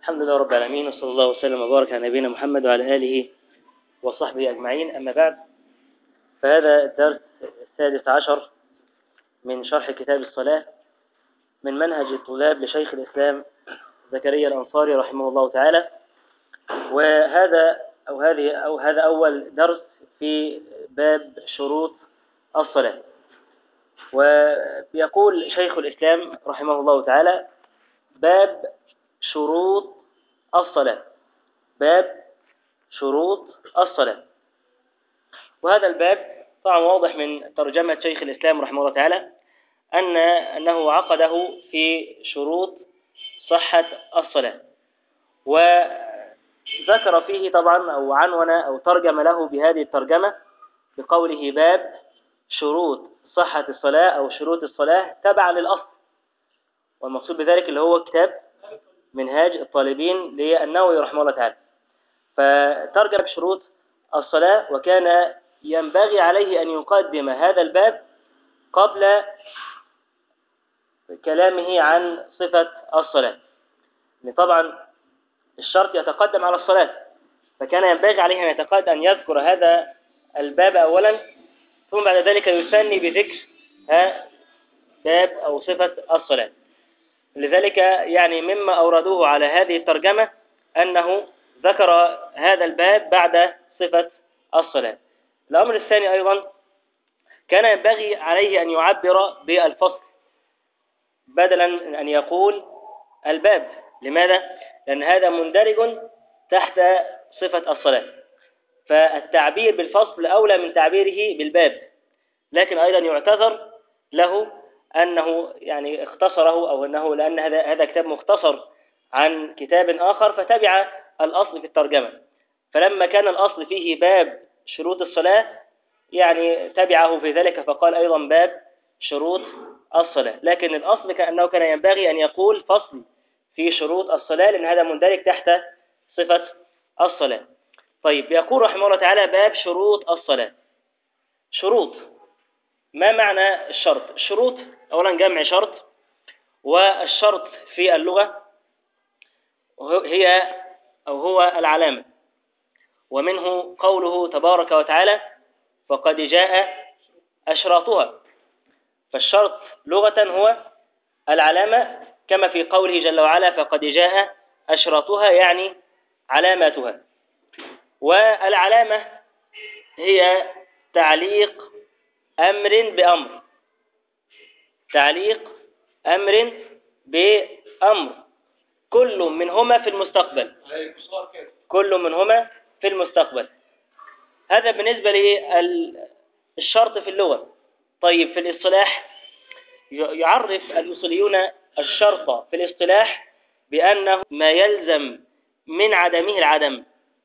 الحمد لله رب العالمين، وصلى الله وسلم وبارك على نبينا محمد وعلى آله وصحبه أجمعين. أما بعد، فهذا الدرس السادس عشر من شرح كتاب الصلاة من منهج الطلاب لشيخ الإسلام زكريا الأنصاري رحمه الله تعالى. وهذا أول درس في باب شروط الصلاة. ويقول شيخ الإسلام رحمه الله تعالى: باب شروط الصلاة. باب شروط الصلاة. وهذا الباب طبعا واضح من ترجمة شيخ الإسلام رحمه الله تعالى أنه عقده في شروط صحة الصلاة، وذكر فيه طبعا أو عنون أو ترجم له بهذه الترجمة بقوله: باب شروط صحة الصلاة أو شروط الصلاة تبعا للأصل. والمقصود بذلك اللي هو كتاب منهاج الطالبين للنووي رحمه الله تعالى. فترجم شروط الصلاة، وكان ينبغي عليه أن يقدم هذا الباب قبل كلامه عن صفة الصلاة، لأن طبعا الشرط يتقدم على الصلاة، فكان ينبغي عليه أن يذكر هذا الباب أولا، ثم بعد ذلك يثني بذكر باب أو صفة الصلاة. لذلك يعني مما أوردوه على هذه الترجمة أنه ذكر هذا الباب بعد صفة الصلاة. الأمر الثاني أيضا، كان ينبغي عليه أن يعبر بالفصل بدلا من أن يقول الباب. لماذا؟ لأن هذا مندرج تحت صفة الصلاة، فالتعبير بالفصل أولى من تعبيره بالباب. لكن أيضا يعتذر له أنه يعني اختصره، أو أنه لأن هذا كتاب مختصر عن كتاب آخر فتبع الأصل في الترجمة، فلما كان الأصل فيه باب شروط الصلاة يعني تبعه في ذلك فقال أيضا باب شروط الصلاة. لكن الأصل كأنه كان ينبغي أن يقول فصل في شروط الصلاة، لأن هذا مندرج تحت صفة الصلاة. طيب، يقول رحمه الله تعالى: باب شروط الصلاة. شروط، ما معنى الشرط؟ الشروط أولا جمع شرط، والشرط في اللغة هو العلامة، ومنه قوله تبارك وتعالى: فقد جاء أشراطها. فالشرط لغة هو العلامة، كما في قوله جل وعلا: فقد جاء أشراطها، يعني علاماتها. والعلامة هي تعليق أمر بأمر، تعليق أمر بأمر، كل منهما في المستقبل، كل منهما في المستقبل. هذا بالنسبة للشرط في اللغة. طيب، في الاصطلاح يعرف الأصوليون الشرط في الاصطلاح بأنه ما يلزم من عدمه العدم،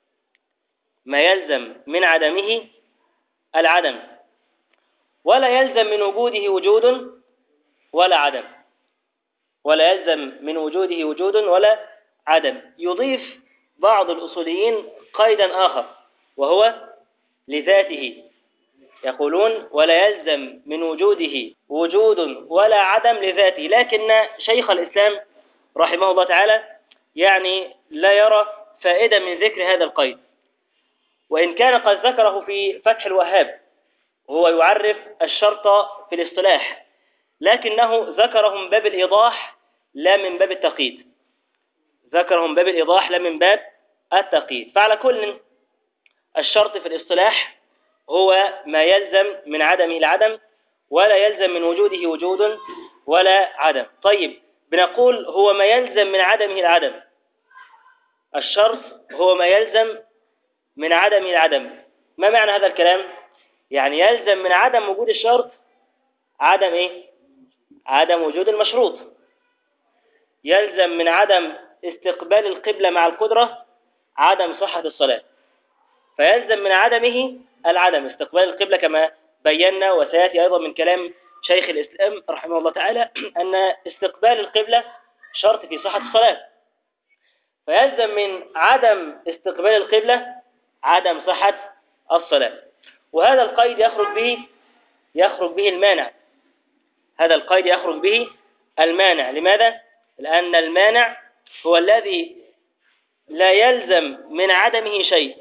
ما يلزم من عدمه العدم، ولا يلزم من وجوده وجود ولا عدم، ولا يلزم من وجوده وجود ولا عدم. يضيف بعض الأصوليين قيدا آخر وهو لذاته، يقولون: ولا يلزم من وجوده وجود ولا عدم لذاته. لكن شيخ الإسلام رحمه الله تعالى يعني لا يرى فائدة من ذكر هذا القيد، وإن كان قد ذكره في فتح الوهاب وهو يعرف الشرط في الاصطلاح، لكنه ذكره من باب الإيضاح لا من باب التقييد، ذكره من باب الإيضاح لا من باب التقييد. فعلى كل، الشرط في الاصطلاح هو ما يلزم من عدمه العدم، ولا يلزم من وجوده وجود ولا عدم. طيب، بنقول هو ما يلزم من عدمه العدم، الشرط هو ما يلزم من عدمه العدم. ما معنى هذا الكلام؟ يعني يلزم من عدم وجود الشرط عدم إيه؟ عدم وجود المشروط. يلزم من عدم استقبال القبلة مع القدرة عدم صحة الصلاة، فيلزم من عدمه العدم، استقبال القبلة، كما بينا وسيأتي أيضا من كلام شيخ الإسلام رحمه الله تعالى أن استقبال القبلة شرط في صحة الصلاة، فيلزم من عدم استقبال القبلة عدم صحة الصلاة. وهذا القيد يخرج به المانع، هذا القيد يخرج به المانع. لماذا؟ لأن المانع هو الذي لا يلزم من عدمه شيء.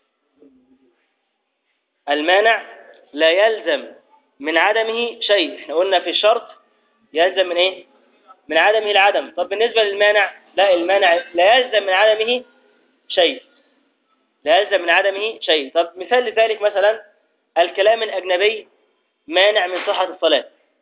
المانع لا يلزم من عدمه شيء. احنا قلنا في الشرط يلزم من ايه؟ من عدمه العدم. طب بالنسبة للمانع لا، المانع لا يلزم من عدمه شيء. لا يلزم من عدمه شيء. طب مثال لذلك مثلا الكلام الأجنبي مانع من صحة الصلاة.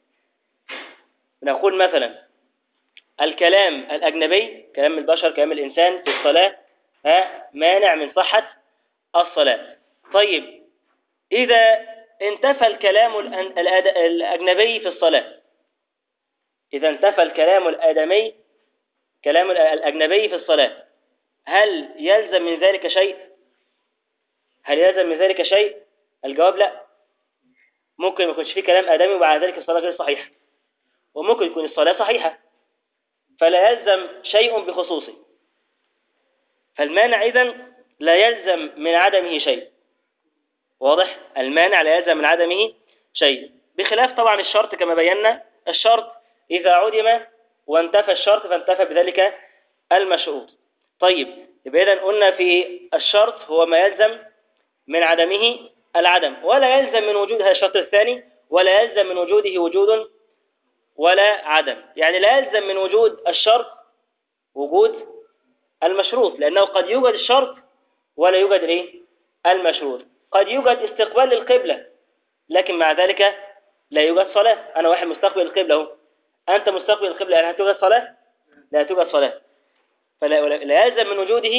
نقول مثلا الكلام الأجنبي، كلام البشر، كلام الإنسان في الصلاة مانع من صحة الصلاة. طيب إذا انتفى الكلام الأجنبي في الصلاة، إذا انتفى الكلام الآدمي، كلام الأجنبي في الصلاة، هل يلزم من ذلك شيء؟ هل يلزم من ذلك شيء؟ الجواب لا. ممكن ما يكونش فيه كلام آدمي ومع ذلك الصلاة غير صحيحة، وممكن يكون الصلاة صحيحة، فلا يلزم شيء بخصوصه. فالمانع إذن لا يلزم من عدمه شيء. واضح؟ المانع لا يلزم من عدمه شيء، بخلاف طبعا الشرط كما بينا. الشرط إذا عدم وانتفى الشرط فانتفى بذلك المشروط. طيب يبقى إذن قلنا في الشرط هو ما يلزم من عدمه العدم، ولا يلزم من وجود، هذا الشرط الثاني، ولا يلزم من وجوده وجود ولا عدم. يعني لا يلزم من وجود الشرط وجود المشروط، لأنه قد يوجد الشرط ولا يوجد الايه؟ المشروط. قد يوجد استقبال للقبلة لكن مع ذلك لا يوجد صلاة. أنا واحد مستقبل القبلة اهو، أنت مستقبل القبلة، يعني هتوجد صلاة؟ لا توجد صلاة. فلا يلزم من وجوده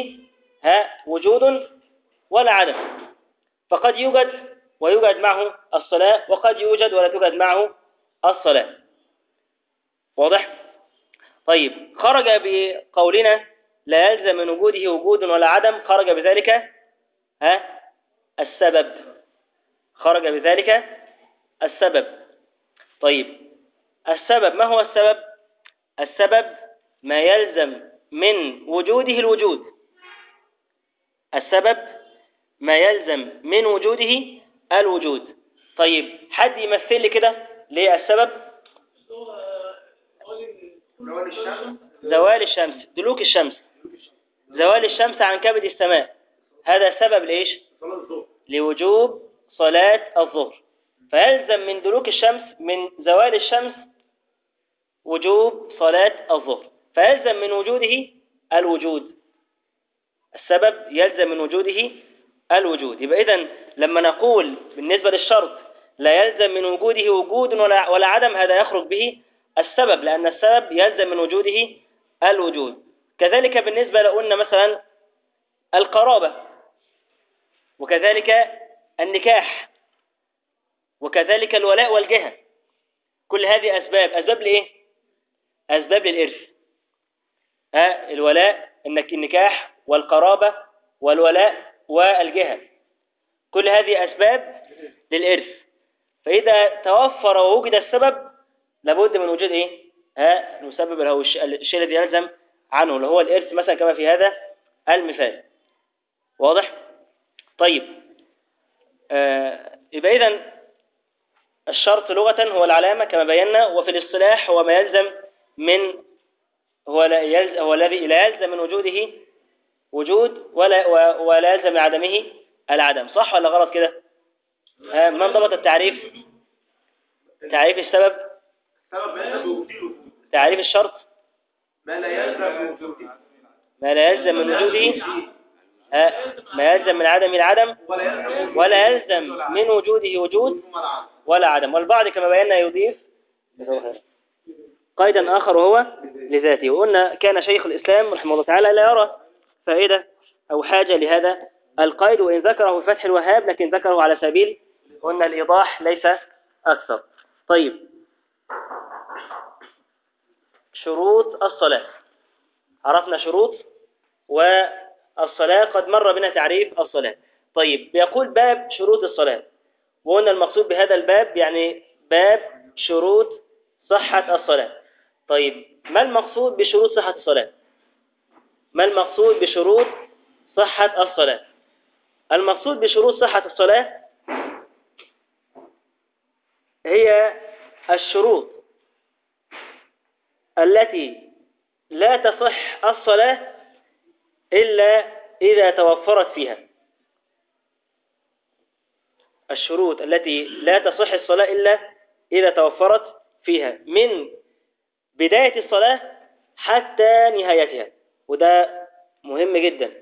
وجود ولا عدم. فقد يوجد ويوجد معه الصلاة، وقد يوجد ولا توجد معه الصلاة. واضح؟ طيب خرج بقولنا لا يلزم من وجوده وجود ولا عدم، خرج بذلك السبب. خرج بذلك السبب. طيب السبب، ما هو السبب؟ السبب ما يلزم من وجوده الوجود. السبب ما يلزم من وجوده الوجود. طيب حد يمثل لي كده ليه السبب؟ زوال الشمس، دلوك الشمس، زوال الشمس عن كبد السماء، هذا سبب لإيش؟ لوجوب صلاة الظهر. فيلزم من دلوك الشمس، من زوال الشمس، وجوب صلاة الظهر، فيلزم من وجوده الوجود. السبب يلزم من وجوده الوجود. يبقى إذن لما نقول بالنسبة للشرط لا يلزم من وجوده وجود ولا عدم، هذا يخرج به السبب، لأن السبب يلزم من وجوده الوجود. كذلك بالنسبة لقلنا مثلا القرابة، وكذلك النكاح، وكذلك الولاء والجهة، كل هذه أسباب لإيه؟ أسباب للإرث. الولاء، النكاح والقرابة والولاء والجهة، كل هذه أسباب للإرث. فإذا توفر ووجد السبب لابد من وجود إيه؟ المسبب اللي هو الشيء الذي يلزم عنه، اللي هو الإرث مثلا كما في هذا المثال. واضح؟ طيب يبقى إذن الشرط لغة هو العلامة كما بينا، وفي الاصطلاح هو ما يلزم من، هو الذي لا يلزم من وجوده وجود ولا يلزم من عدمه العدم. صح ولا غلط كده؟ من ضبط التعريف؟ تعريف السبب، تعريف الشرط ما لا يلزم من وجوده، ما يلزم من عدم العدم، ولا يلزم من وجوده وجود ولا عدم. والبعض كما بينا يضيف قيدا آخر وهو لذاته. وقلنا كان شيخ الإسلام رحمه الله تعالى لا يرى فائدة أو حاجة لهذا القيد، وإن ذكره في فتح الوهاب لكن ذكره على سبيل قلنا الإيضاح ليس أكثر. طيب شروط الصلاة، عرفنا شروط والصلاة، قد مر بنا تعريف الصلاة. طيب بيقول باب شروط الصلاة، وقلنا المقصود بهذا الباب يعني باب شروط صحة الصلاة. طيب ما المقصود بشروط صحة الصلاة؟ ما المقصود بشروط صحة الصلاة؟ المقصود بشروط صحة الصلاة هي الشروط التي لا تصح الصلاة إلا إذا توفرت فيها. الشروط التي لا تصح الصلاة إلا إذا توفرت فيها من بداية الصلاة حتى نهايتها، وده مهم جدا.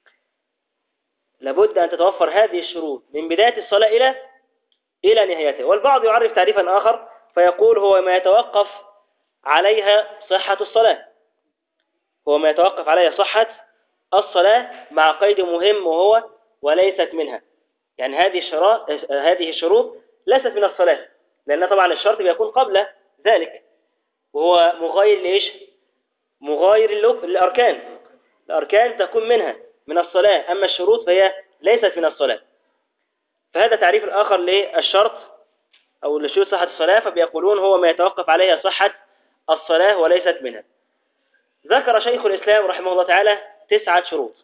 لابد أن تتوفر هذه الشروط من بداية الصلاة إلى نهايتها. والبعض يعرف تعريفا آخر فيقول هو ما يتوقف عليها صحة الصلاة، هو ما يتوقف عليها صحة الصلاة مع قيد مهم وهو وليست منها. يعني هذه الشروط ليست من الصلاة، لأن طبعا الشرط بيكون قبل ذلك، وهو مغاير لإيش؟ مغاير للأركان. الأركان تكون منها من الصلاة، أما الشروط فهي ليست من الصلاة. فهذا تعريف آخر للشرط أو لشروط صحة الصلاة، فبيقولون هو ما يتوقف عليها صحة الصلاة وليست منها. ذكر شيخ الإسلام رحمه الله تعالى 9 شروط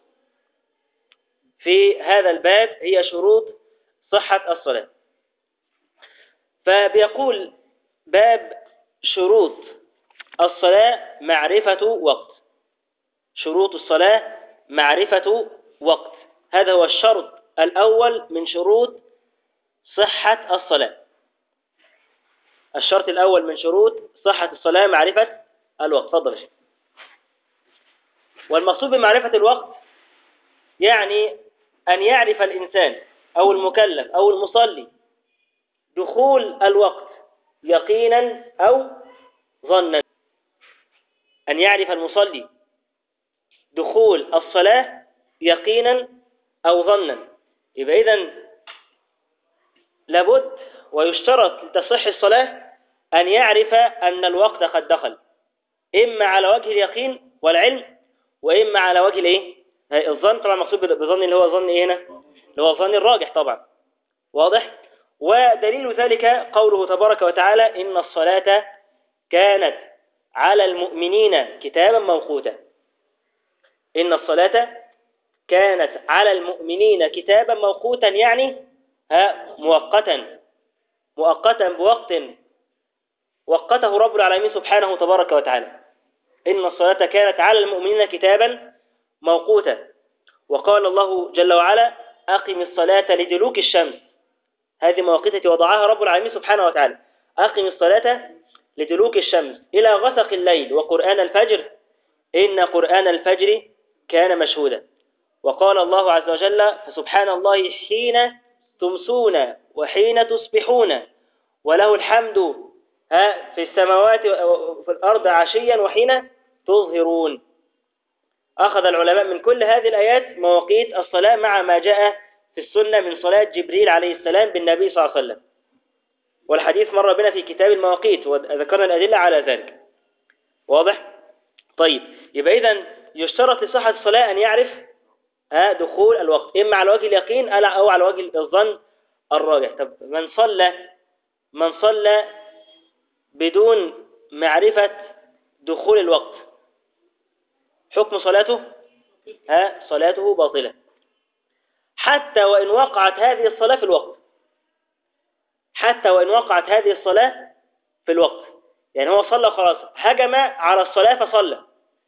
في هذا الباب هي شروط صحة الصلاة. فبيقول باب شروط الصلاة معرفة وقت. شروط الصلاة معرفة وقت، هذا هو الشرط الأول من شروط صحة الصلاة. الشرط الأول من شروط صحة الصلاة معرفة الوقت. تفضل يا شيخ. والمقصود بمعرفة الوقت يعني أن يعرف الإنسان أو المكلف أو المصلي دخول الوقت يقينا أو ظنا. أن يعرف المصلي دخول الصلاة يقينا أو ظنا. يبقى إذن لابد ويشترط لتصح الصلاة أن يعرف أن الوقت قد دخل، إما على وجه اليقين والعلم، وإما على وجه الإيه؟ الظن. طبعا المقصود بظن اللي هو ظن إيه هنا؟ اللي هو الظن الراجح طبعا. واضح؟ ودليل ذلك قوله تبارك وتعالى إن الصلاة كانت على المؤمنين كتابا موقوتا. إن الصلاة كانت على المؤمنين كتابا موقوتا، يعني مؤقتا بوقت وقته رب العالمين سبحانه تبارك وتعالى. إن الصلاة كانت على المؤمنين كتابا موقوتا. وقال الله جل وعلا أقم الصلاة لدلوك الشمس. هذه مواقيت التي وضعها رب العالمين سبحانه وتعالى. أقم الصلاة لدلوك الشمس إلى غسق الليل وقرآن الفجر إن قرآن الفجر كان مشهودا. وقال الله عز وجل فسبحان الله حين تمسون وحين تصبحون وله الحمد في السماوات وفي الأرض عشيا وحين تظهرون. أخذ العلماء من كل هذه الآيات مواقيت الصلاة مع ما جاء في السنة من صلاة جبريل عليه السلام بالنبي صلى الله عليه وسلم، والحديث مر بنا في كتاب المواقيت وذكرنا الأدلة على ذلك. واضح؟ طيب، يبقى إذن يشترط لصحة الصلاة أن يعرف دخول الوقت إما على وجه اليقين أو على وجه الظن الراجح. طب من صلى بدون معرفة دخول الوقت حكم صلاته صلاته باطلة، حتى وإن وقعت هذه الصلاة في الوقت. حتى وإن وقعت هذه الصلاة في الوقت، يعني هو صلى خلاص، هجم على الصلاة فصلى،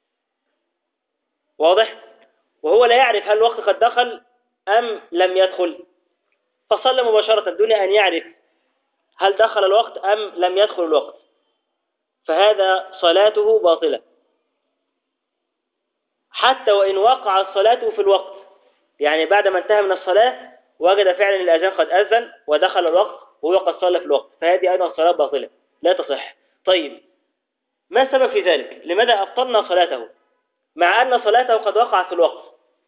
واضح؟ وهو لا يعرف هل الوقت قد دخل أم لم يدخل، فصلى مباشرة دون أن يعرف هل دخل الوقت أم لم يدخل الوقت، فهذا صلاته باطلة حتى وإن وقعت صلاته في الوقت. يعني بعد ما انتهى من الصلاة وجد فعلا الأذان قد أذن ودخل الوقت وهو قد صلى في الوقت، فهذه أيضا صلاة باطلة لا تصح. طيب، ما السبب في ذلك؟ لماذا أبطلنا صلاته مع أن صلاته قد وقعت في الوقت؟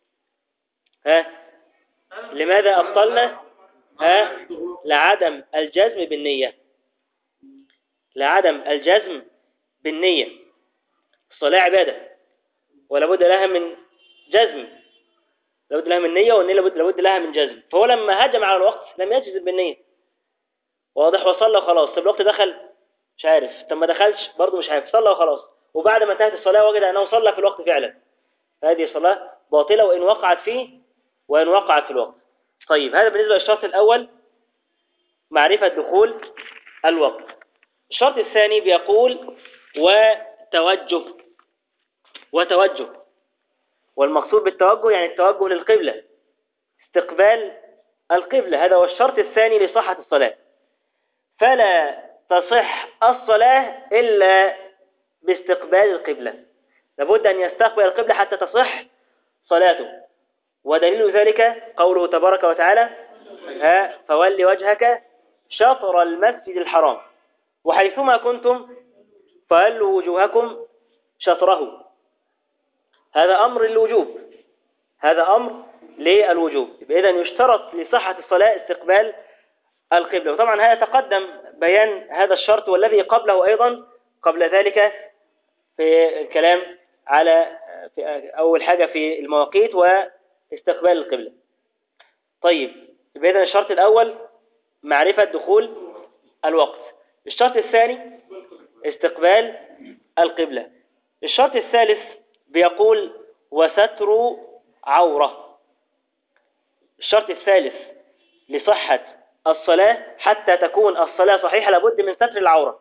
لماذا أبطلنا؟ لعدم الجزم بالنية. لعدم الجزم بالنية. الصلاة عبادة ولابد لها من جزم، لابد لها من نية، والنية لابد لها من جزم. فهو لما هجم على الوقت لم يجزم بالنية، واضح، وصلى وخلاص. طب الوقت دخل مش عارف، طب ما دخلش برضه مش عارف، صلى وخلاص، وبعد ما انتهت الصلاة وجد أنه صلى في الوقت فعلا، هذه صلاة باطلة وإن وقعت فيه وإن وقعت في الوقت. طيب، هذا بالنسبة للشرط الأول معرفة دخول الوقت. الشرط الثاني بيقول وتوجه. والمقصود بالتوجه يعني التوجه للقبلة، استقبال القبلة، هذا هو الشرط الثاني لصحة الصلاة. فلا تصح الصلاة إلا باستقبال القبلة، لابد أن يستقبل القبلة حتى تصح صلاته. ودليل ذلك قوله تبارك وتعالى: فول وجهك شطر المسجد الحرام وحيثما كنتم فولوا وجوهكم شطره. هذا أمر للوجوب، هذا أمر للوجوب. إذا يشترط لصحة الصلاة استقبال القبلة. وطبعا هذا تقدم بيان هذا الشرط والذي قبله أيضا قبل ذلك في الكلام على في أول حاجة في المواقيت واستقبال القبلة. طيب، إذا الشرط الأول معرفة دخول الوقت. الشرط الثاني استقبال القبلة. الشرط الثالث بيقول وستر عورة. الشرط الثالث لصحة الصلاة حتى تكون الصلاة صحيحة لابد من ستر العورة،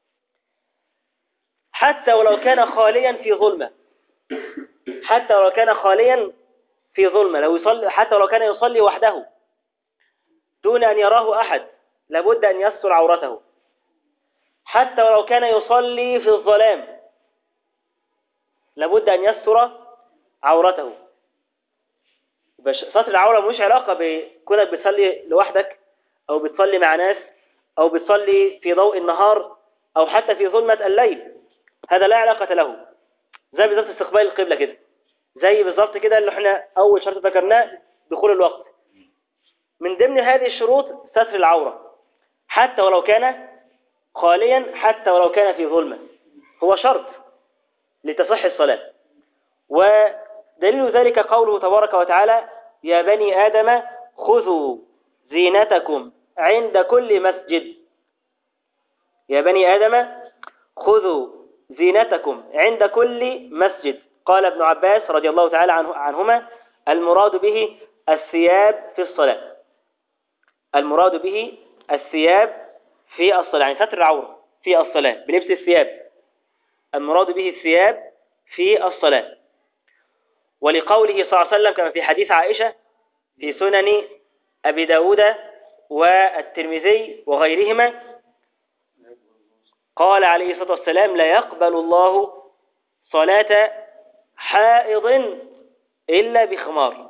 حتى ولو كان خاليا في ظلمة، حتى ولو كان خاليا في ظلمة، لو يصلي، حتى ولو كان يصلي وحده دون أن يراه أحد لابد أن يستر عورته، حتى ولو كان يصلي في الظلام لابد أن يستر عورته. ستر العورة مش علاقة بكونك بتصلي لوحدك أو بتصلي مع ناس أو بتصلي في ضوء النهار أو حتى في ظلمة الليل، هذا لا علاقة له. زي بالضبط استقبال القبلة كده، زي بالضبط كده اللي احنا أول شرط ذكرناه دخول الوقت. من ضمن هذه الشروط ستر العورة حتى ولو كان خاليا، حتى ولو كان في ظلمة، هو شرط لتصح الصلاة. ودليل ذلك قوله تبارك وتعالى: يا بني آدم خذوا زينتكم عند كل مسجد. يا بني آدم خذوا زينتكم عند كل مسجد. قال ابن عباس رضي الله تعالى عنهما: المراد به الثياب في الصلاة، المراد به الثياب في الصلاة، يعني ستر العورة في الصلاة بلبس الثياب، المراد به الثياب في الصلاة. ولقوله صلى الله عليه وسلم كما في حديث عائشة في سنن أبي داود والترمذي وغيرهما، قال عليه الصلاة والسلام: لا يقبل الله صلاة حائض إلا بخمار.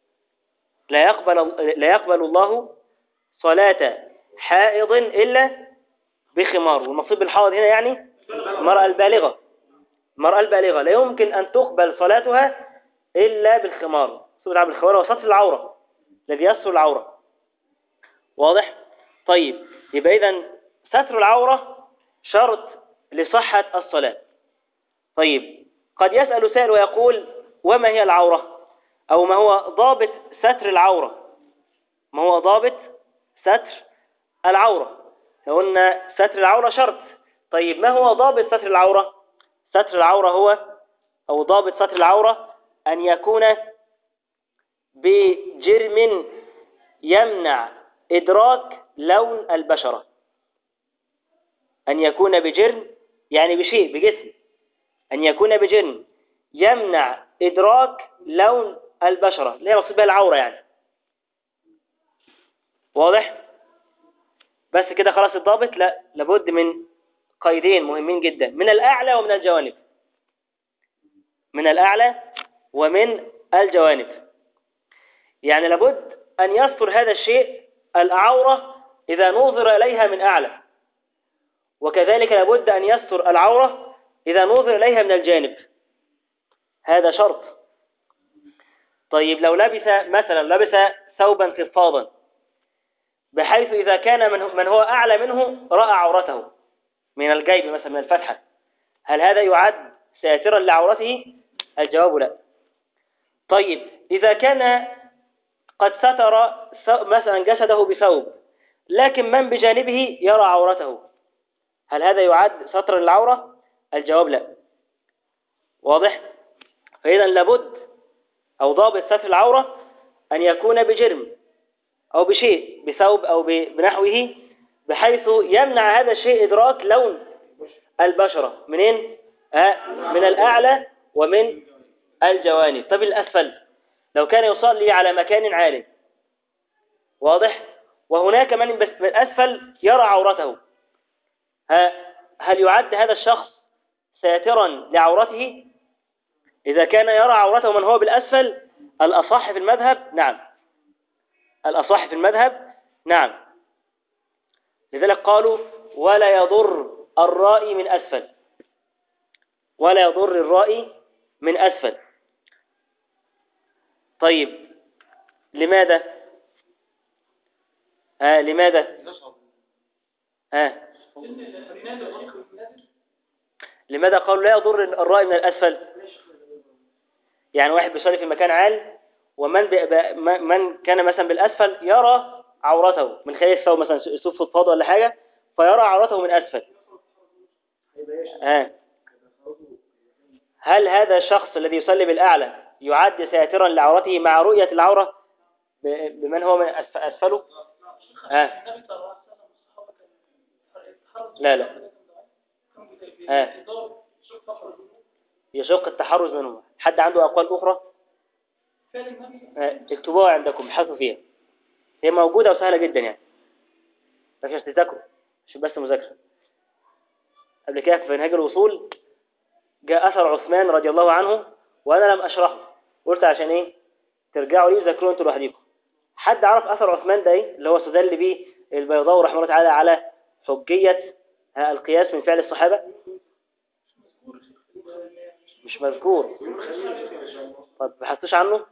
لا يقبل الله صلاة حائض إلا بخمار. والمقصود بالحائض هنا يعني المرأة البالغة، المرأة البالغة لا يمكن أن تقبل صلاتها إلا بالخمار. سورة بالخمار وستر العورة الذي يستر العورة. واضح؟ طيب، يبقى إذن ستر العورة شرط لصحة الصلاة. طيب، قد يسأل سائل ويقول: وما هي العورة؟ أو ما هو ضابط ستر العورة؟ ما هو ضابط ستر العورة؟ لو قلنا ستر العورة شرط، طيب ما هو ضابط ستر العورة؟ ستر العورة هو، أو ضابط ستر العورة، أن يكون بجرم يمنع إدراك لون البشرة. أن يكون بجرم يعني بشيء، بجسم، أن يكون بجرم يمنع إدراك لون البشرة اللي هي مقصود بها العورة يعني. واضح؟ بس كده خلاص الضابط؟ لا، لابد من قيدين مهمين جدا: من الأعلى ومن الجوانب، من الأعلى ومن الجوانب. يعني لابد أن يستر هذا الشيء العورة إذا نظر إليها من أعلى، وكذلك لابد أن يستر العورة إذا نظر إليها من الجانب، هذا شرط. طيب، لو لبس مثلا لبس ثوبا فضفاضا بحيث إذا كان من هو أعلى منه رأى عورته من الجيب مثلا من الفتحة، هل هذا يعد ساترا لعورته؟ الجواب لا. طيب، إذا كان قد ستر مثلا جسده بثوب لكن من بجانبه يرى عورته، هل هذا يعد سترا للعورة؟ الجواب لا. واضح؟ فإذا لابد، أو ضابط ستر العورة، أن يكون بجرم أو بشيء، بثوب أو بنحوه، بحيث يمنع هذا الشيء إدراك لون البشرة منين؟ من الأعلى ومن الجوانب. طب الأسفل لو كان يصلي على مكان عال، واضح، وهناك من بس بالأسفل يرى عورته، هل يعد هذا الشخص ساترا لعورته؟ إذا كان يرى عورته من هو بالأسفل، الأصح في المذهب نعم، الأصح في المذهب نعم. لذلك قالوا ولا يضر الرائي من أسفل، ولا يضر الرائي من أسفل. طيب لماذا؟ لماذا؟ لماذا قالوا لا يضر الرائي من الأسفل؟ يعني واحد بيصلي في مكان عال، ومن من كان مثلا بالأسفل يرى عورته من خلال الثوب، مثلا يصف فضفاض ولا حاجة فيرى عورته من أسفل، هل هذا الشخص الذي يصلي بالأعلى يعد ساترا لعورته مع رؤية العورة بمن هو من أسفله؟ لا لا، يشق التحرز منهما. حد عنده أقوال أخرى؟ اكتبوها عندكم، ابحثوا فيها، هي موجودة وسهلة جدا يعني، مش تذاكروا، مش بس مذاكرة. قبل كده في منهاج الوصول جاء أثر عثمان رضي الله عنه وأنا لم أشرحه، قلت عشان إيه ترجعوا لي وذاكروا أنتوا لوحدكم. حد عرف أثر عثمان ده إيه؟ اللي هو استدل به البيضاوي رحمه الله تعالى على حجية القياس من فعل الصحابة. مش مذكور. طب بحثتوش عنه؟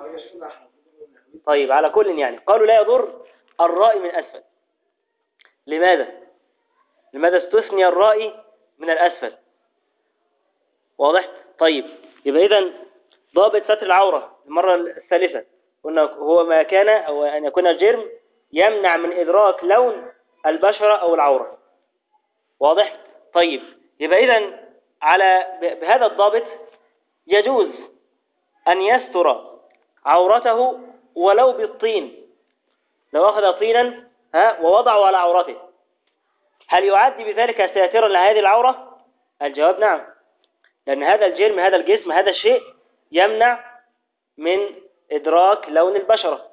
طيب على كل يعني قالوا لا يضر الرائي من أسفل. لماذا؟ لماذا استثني الرائي من الأسفل؟ واضح؟ طيب يبقى إذن ضابط ستر العورة المرة الثالثة قلنا هو ما كان أو أن يكون الجرم يمنع من إدراك لون البشرة أو العورة. واضح؟ طيب يبقى إذن بهذا الضابط يجوز أن يستر عورته ولو بالطين، لو أخذ طينا ووضعه على عورته، هل يعد بذلك ساترا لهذه العورة؟ الجواب نعم، لأن هذا الجرم، هذا الجسم، هذا الشيء يمنع من إدراك لون البشرة.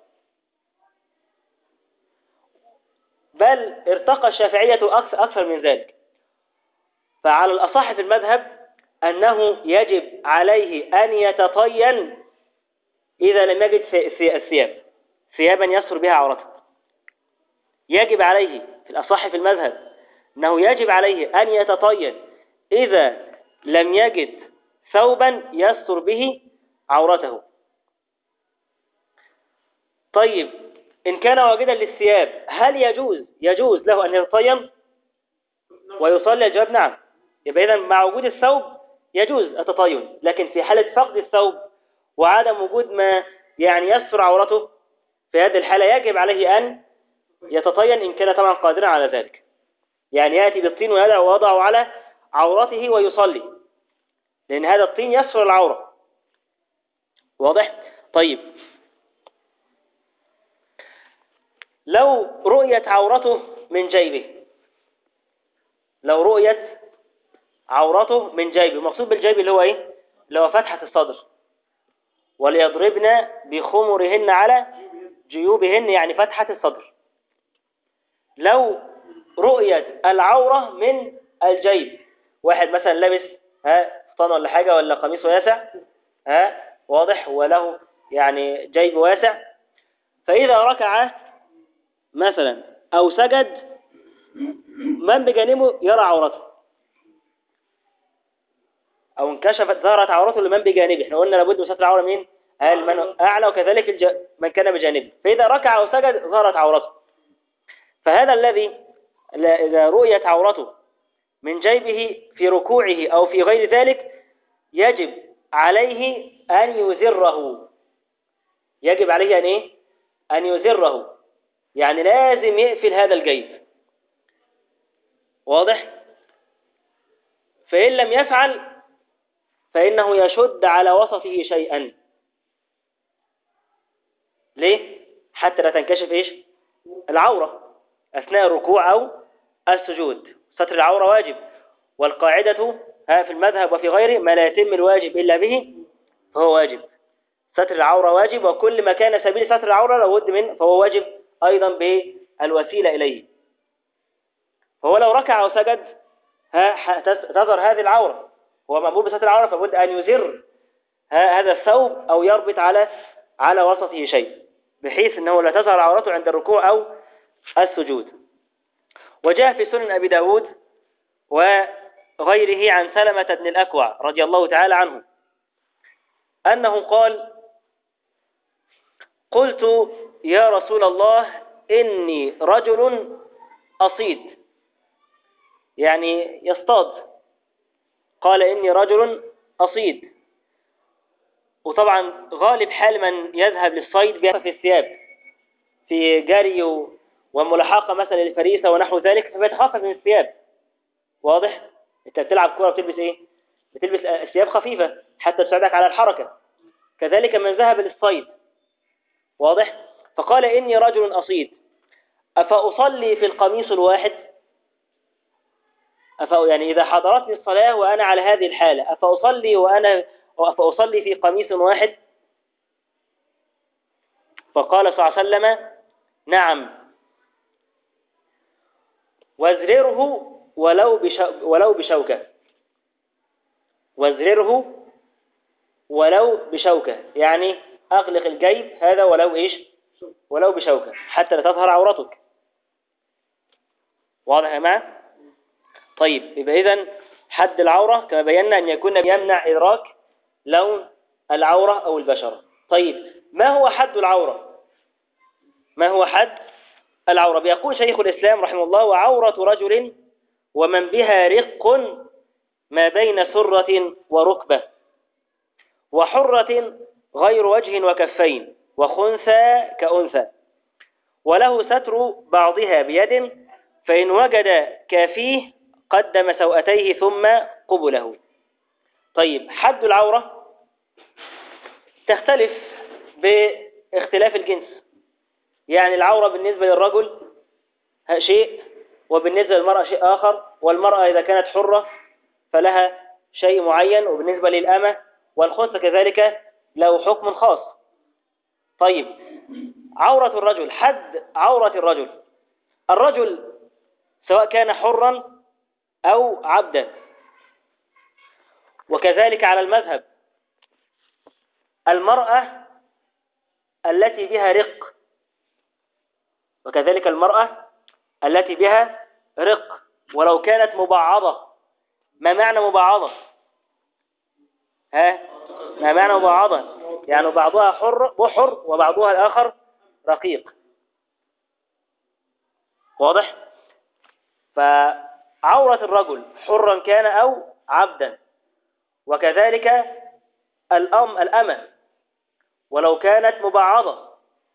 بل ارتقى الشافعية أكثر من ذلك، فعلى الأصح في المذهب أنه يجب عليه أن يتطين إذا لم يجد في الثياب ثيابا يستر بها عورته. يجب عليه في الأصح في المذهب أنه يجب عليه أن يتطين إذا لم يجد ثوبا يستر به عورته. طيب إن كان واجدا للثياب هل يجوز له أن يتطين ويصلي؟ الجواب نعم. يبقى إذن مع وجود الثوب يجوز التطين، لكن في حالة فقد الثوب وعدم وجود ما يعني يستر عورته، في هذه الحالة يجب عليه أن يتطين إن كان طبعا قادرا على ذلك، يعني يأتي بالطين ويضعه على عورته ويصلي، لأن هذا الطين يستر العورة. واضح؟ طيب لو رؤيت عورته من جيبه، لو رؤيت عورته من جيبه، المقصود بالجيب اللي هو ايه؟ اللي هو فتحة الصدر، وليضربن بخمرهن على جيوبهن، يعني فتحة الصدر. لو رؤيت العورة من الجيب، واحد مثلا لابس فستان ولا حاجة ولا قميص واسع واضح وله يعني جيب واسع، فإذا ركع مثلا أو سجد من بجانبه يرى عورته، أو انكشفت ظهرت عورته لمن بجانبه. احنا قلنا لابد من ستر العورة مين؟ من أعلى، وكذلك من كان بجانبه، فإذا ركع أو سجد ظهرت عورته. فهذا الذي إذا رؤيت عورته من جيبه في ركوعه أو في غير ذلك يجب عليه أن يزره. يجب عليه أن إيه؟ أن يزره، يعني لازم يقفل هذا الجيب. واضح؟ فإن لم يفعل فإنه يشد على وسطه شيئا. ليه؟ حتى لا تنكشف إيش؟ العورة أثناء الركوع أو السجود. ستر العورة واجب، والقاعدة في المذهب وفي غيره ما لا يتم الواجب إلا به فهو واجب. ستر العورة واجب، وكل ما كان سبيل ستر العورة لابد منه فهو واجب أيضا بالوسيلة إليه. فهو لو ركع أو سجد تظهر هذه العورة، هو مأمور بستر العورة فبد أن يزر هذا الثوب أو يربط على وسطه شيء، بحيث أنه لا تظهر عورته عند الركوع أو السجود. وجاء في سنن أبي داود وغيره عن سلمة بن الأكوع رضي الله تعالى عنه أنه قال: قلت يا رسول الله إني رجل أصيد، يعني يصطاد. قال: إني رجل أصيد. وطبعا غالب حال من يذهب للصيد في الثياب، في جري وملاحقة مثلا للفريسة ونحو ذلك، فبيتخفف من الثياب. واضح؟ انت بتلعب كورة بتلبس ايه؟ بتلبس ثياب خفيفة حتى تساعدك على الحركة. كذلك من ذهب للصيد. واضح؟ فقال: إني رجل أصيد أفأصلي في القميص الواحد؟ يعني إذا حضرتني الصلاة وأنا على هذه الحالة أفأصلي في قميص واحد؟ فقال صلى الله عليه وسلم: نعم، وازرره ولو بشوكة. وازرره ولو بشوكة، يعني أغلق الجيب هذا ولو بشوكة حتى لا تظهر عورتك. واضح يا جماعة؟ طيب، يبقى إذن حد العورة كما بينا أن يكون يمنع إدراك لون العورة أو البشرة. طيب، ما هو حد العورة؟ ما هو حد العورة؟ بيقول شيخ الإسلام رحمه الله: وعورة رجل ومن بها رق ما بين سرة وركبة، وحرة غير وجه وكفين، وخنثى كأنثى، وله ستر بعضها بيد، فإن وجد كافيه قدم سوأتيه ثم قبله. طيب، حد العورة تختلف باختلاف الجنس. يعني العورة بالنسبة للرجل شيء، وبالنسبة للمرأة شيء آخر، والمرأة إذا كانت حرة فلها شيء معين، وبالنسبة للأمة والخنثى كذلك له حكم خاص. طيب، عورة الرجل، حد عورة الرجل سواء كان حرا أو عبدا. وكذلك على المذهب المرأة التي بها رق، وكذلك المرأة التي بها رق ولو كانت مبعضة. ما معنى مبعضة؟ ما معنى مبعضة؟ يعني بعضها حر وبعضها الآخر رقيق. واضح؟ فعورة الرجل حرا كان أو عبدا. وكذلك الأمة ولو كانت مبعضة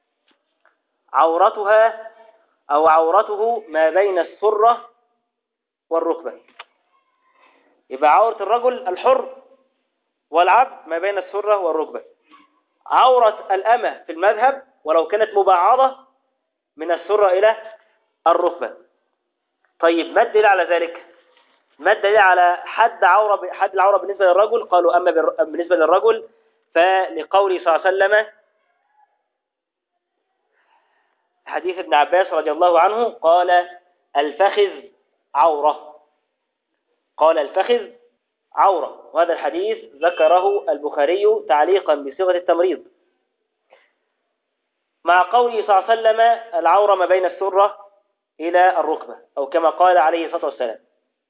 عورتها أو عورته ما بين السرة والركبة. يبقى عورة الرجل الحر والعبد ما بين السرة والركبة. عورة الأمة في المذهب ولو كانت مبعضة من السرة إلى الركبة. طيب، ما الدليل على ذلك؟ ما الدليل على حد العورة بالنسبة للرجل؟ قالوا: أما بالنسبة للرجل فلقوله صلى الله عليه وسلم حديث ابن عباس رضي الله عنه قال: الفخذ عورة. قال: الفخذ عورة. وهذا الحديث ذكره البخاري تعليقا بصيغة التمريض، مع قوله صلى الله عليه وسلم: العورة ما بين السرة إلى الركبة، أو كما قال عليه الصلاة والسلام.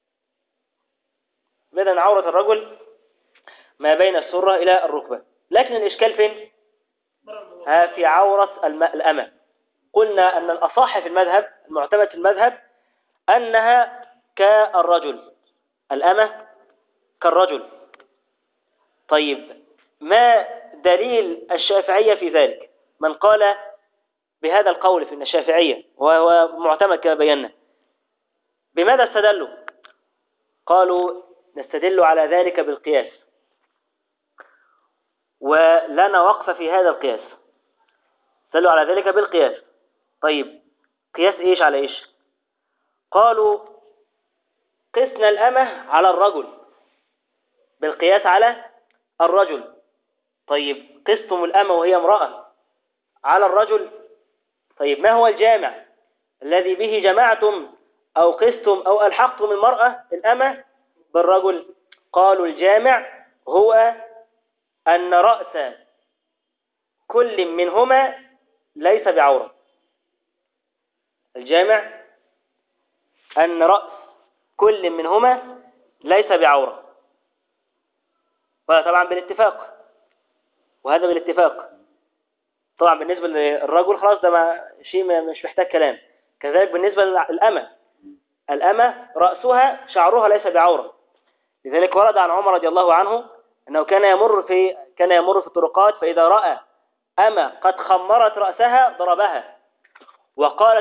إذن عورة الرجل ما بين السرة إلى الركبة. لكن الإشكال فين؟ في عورة الأمة. قلنا أن الأصح في المذهب، المعتمد في المذهب، أنها كالرجل، الأمة كالرجل. طيب، ما دليل الشافعية في ذلك؟ من قال بهذا القول في الشافعية وهو معتمد كما بينا، بماذا استدلوا؟ قالوا: نستدل على ذلك بالقياس، ولنا وقف في هذا القياس. استدلوا على ذلك بالقياس. طيب، قياس إيش على إيش؟ قالوا: قسنا الأمة على الرجل بالقياس على الرجل. طيب قستم الأمة وهي امرأة على الرجل، طيب ما هو الجامع الذي به جمعتم أو قستم أو ألحقتم المرأة الأمة بالرجل؟ قالوا الجامع هو أن رأس كل منهما ليس بعورة. الجامع أن رأس كل منهما ليس بعورة، وهذا طبعا بالاتفاق، وهذا بالاتفاق طبعا. بالنسبة للرجل خلاص ده ما شيء مش محتاج كلام. كذلك بالنسبة للأمة، الأمة رأسها شعرها ليس بعورة. لذلك ورد عن عمر رضي الله عنه أنه كان يمر في الطرقات، فإذا رأى أمة قد خمرت رأسها ضربها وقال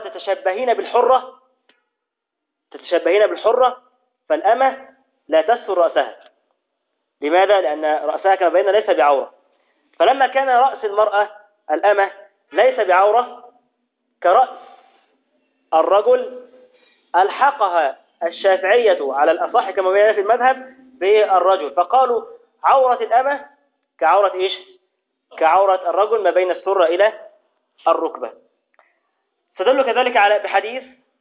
تتشبهين بالحرة، فالأمة لا تستر رأسها. لماذا؟ لأن رأسها كما بينا ليس بعورة. فلما كان رأس المرأة الأمة ليس بعورة كرأس الرجل، ألحقها الشافعية على الأصح كما بينا في المذهب بالرجل، فقالوا عورة الأمة كعورة إيش؟ كعورة الرجل ما بين السرة إلى الركبة. استدلوا كذلك على بحديث،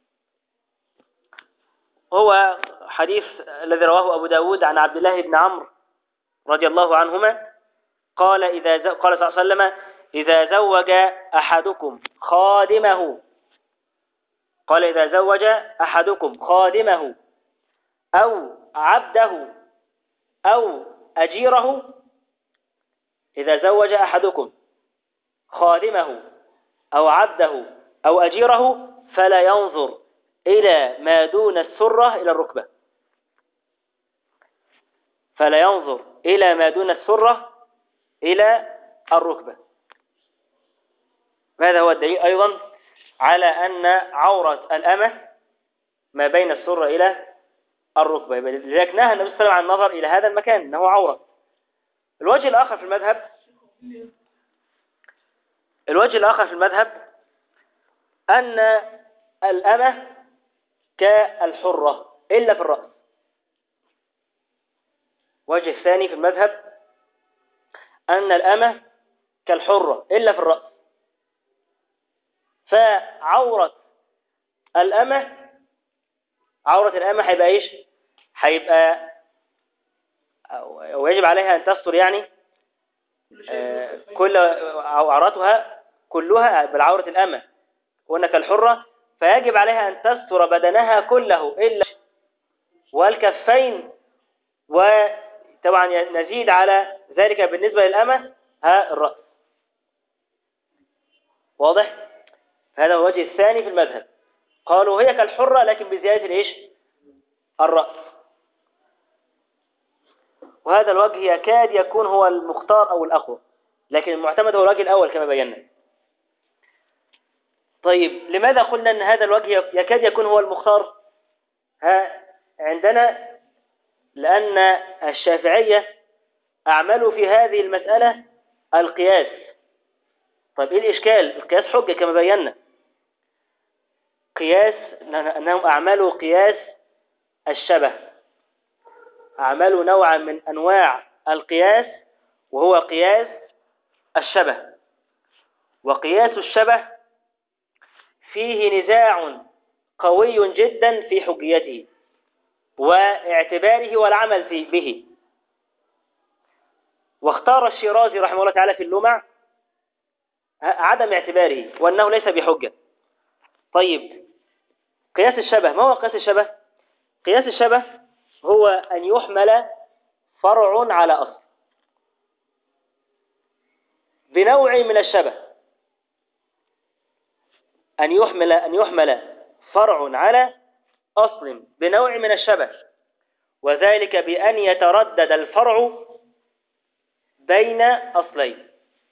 هو حديث الذي رواه أبو داود عن عبد الله بن عمرو رضي الله عنهما قال صلى الله عليه وسلم: إذا زوج أحدكم خادمه، قال إذا زوج أحدكم خادمه أو عبده أو أجيره، إذا زوج أحدكم خادمه أو عبده أو أجيره فلا ينظر إلى ما دون السرة إلى الركبة، فلا ينظر إلى ما دون السرة إلى الركبة. هذا هو الدليل أيضا على أن عورة الأمة ما بين السرة إلى الركبة. لذلك نهى النبي صلى الله عليه وسلم عن النظر إلى هذا المكان أنه عورة. الوجه الآخر في المذهب أن الأمة كالحرة إلا في الرأس. وجه الثاني في المذهب أن الأمة كالحرة إلا في الرأس، فعورة الأمة هيبقى إيش؟ هيبقى ويجب عليها أن تستر يعني كل عوراتها كلها بالعورة الأمة، وأنك الحرة فيجب عليها أن تستر بدنها كله إلا والكفين، وطبعا نزيد على ذلك بالنسبة للأمة الرأس. واضح؟ هذا هو الوجه الثاني في المذهب، قالوا هي كالحرة لكن بزيادة الإيش؟ الرأس. وهذا الوجه يكاد يكون هو المختار أو الأقوى، لكن المعتمد هو الوجه الأول كما بينا. طيب لماذا قلنا أن هذا الوجه يكاد يكون هو المختار عندنا؟ لأن الشافعية أعملوا في هذه المسألة القياس. طيب إيه الإشكال؟ القياس حجة كما بينا، قياس أنهم أعملوا قياس الشبه، أعملوا نوعا من أنواع القياس وهو قياس الشبه. وقياس الشبه فيه نزاع قوي جدا في حجيته واعتباره والعمل به. واختار الشيرازي رحمه الله تعالى في اللمع عدم اعتباره وأنه ليس بحجة. طيب قياس الشبه، ما هو قياس الشبه؟ قياس الشبه هو أن يحمل فرع على أصل بنوع من الشبه، أن يحمل فرع على أصل بنوع من الشبه، وذلك بأن يتردد الفرع بين أصلين،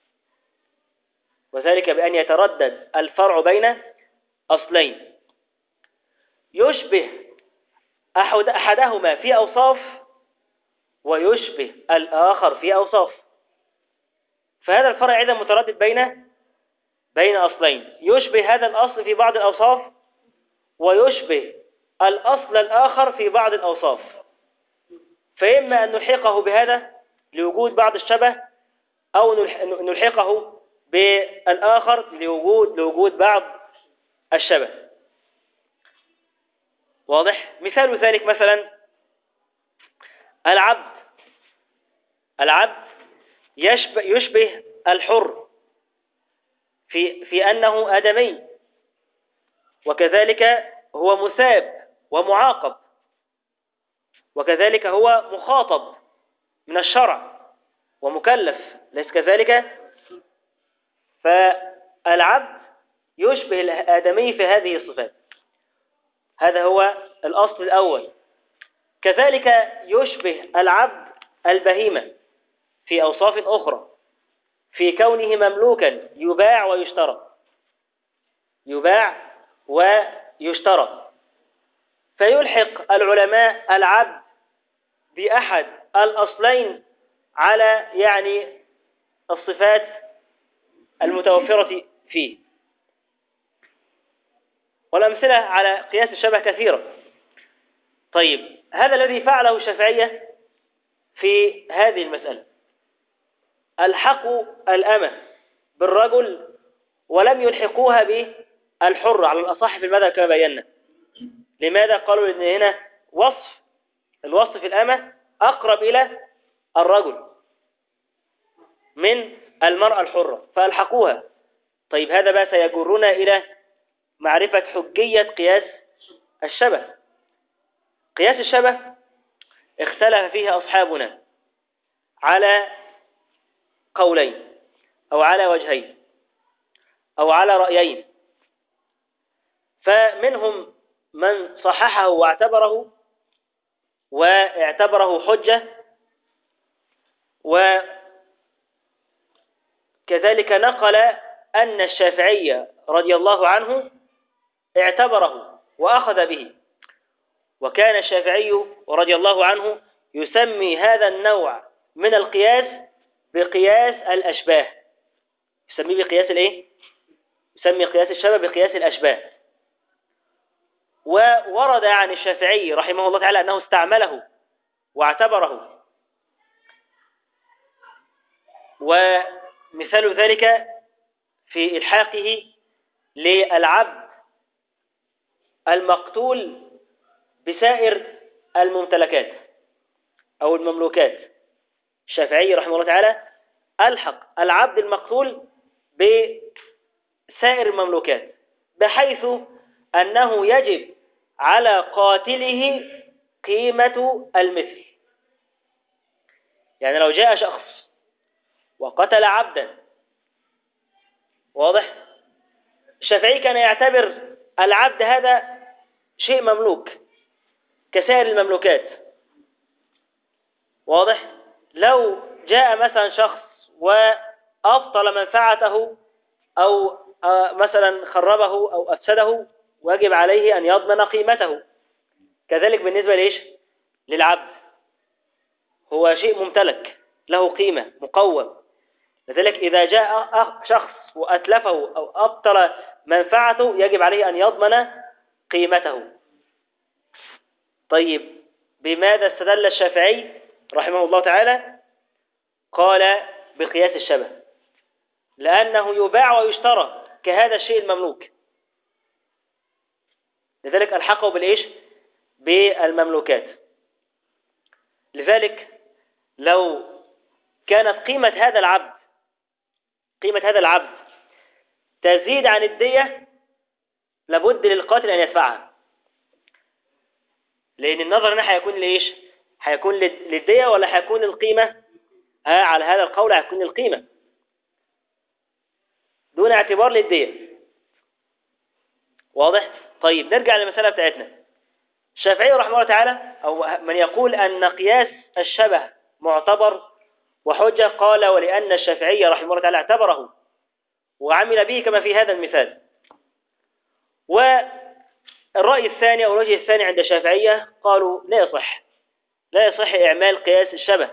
يشبه أحدهما في أوصاف ويشبه الآخر في أوصاف. فهذا الفرع إذا متردد بين أصلين، يشبه هذا الأصل في بعض الأوصاف ويشبه الأصل الآخر في بعض الأوصاف، فإما أن نلحقه بهذا لوجود بعض الشبه، أو نلحقه بالآخر لوجود بعض الشبه. واضح؟ مثال ذلك مثلا العبد يشبه الحر في أنه آدمي، وكذلك هو مثاب ومعاقب، وكذلك هو مخاطب من الشرع ومكلف، ليس كذلك؟ فالعبد يشبه الآدمي في هذه الصفات، هذا هو الأصل الأول. كذلك يشبه العبد البهيمة في أوصاف أخرى، في كونه مملوكا يباع ويشترى. فيلحق العلماء العبد بأحد الأصلين على يعني الصفات المتوفرة فيه. والأمثلة على قياس الشبه كثيرة. طيب، هذا الذي فعله الشافعية في هذه المسألة، ألحقوا الأمة بالرجل ولم يلحقوها بالحر على الأصح في المذهب كما بينا. لماذا؟ قالوا إن هنا الوصف في الأمة أقرب إلى الرجل من المرأة الحرة فألحقوها. طيب، هذا بقى سيجرنا إلى معرفة حجية قياس الشبه. قياس الشبه اختلف فيه أصحابنا على قولين أو على وجهين أو على رأيين. فمنهم من صححه واعتبره حجة، وكذلك نقل أن الشافعي رضي الله عنه اعتبره وأخذ به. وكان الشافعي رضي الله عنه يسمي هذا النوع من القياس بقياس الأشباه. يسميه بقياس الايه؟ يسمي قياس الشبه بقياس الأشباه. وورد عن الشافعي رحمه الله تعالى أنه استعمله واعتبره. ومثال ذلك في إلحاقه للعبد المقتول بسائر الممتلكات أو المملوكات. الشافعي رحمه الله تعالى ألحق العبد المقتول بسائر المملوكات، بحيث أنه يجب على قاتله قيمة المثل. يعني لو جاء شخص وقتل عبدا، واضح؟ الشافعي كان يعتبر العبد هذا شيء مملوك كسائر المملوكات، واضح؟ لو جاء مثلا شخص وأبطل منفعته أو مثلا خربه أو أفسده، واجب عليه أن يضمن قيمته. كذلك بالنسبة لإيش؟ للعبد، هو شيء ممتلك له قيمة مقوم، لذلك إذا جاء شخص وأتلفه أو أبطل منفعته يجب عليه أن يضمن قيمته. طيب، بماذا استدل الشافعي رحمه الله تعالى؟ قال بقياس الشبه، لأنه يباع ويشترى كهذا الشيء المملوك، لذلك ألحقه بالإيش؟ بالمملوكات. لذلك لو كانت قيمة هذا العبد تزيد عن الدية لابد للقاتل أن يدفعها، لأن النظر هنا هيكون لإيش؟ هيكون للدية ولا هيكون للقيمة؟ على هذا القول هيكون للقيمة دون اعتبار للدية. واضح؟ طيب، نرجع للمسألة بتاعتنا. الشافعي رحمه الله تعالى أو من يقول أن قياس الشبه معتبر وحجة، قال ولأن الشافعي رحمه الله تعالى اعتبره وعمل به كما في هذا المثال. والرأي الثاني أو الوجه الثاني عند الشافعية قالوا لا يصح إعمال قياس الشبه.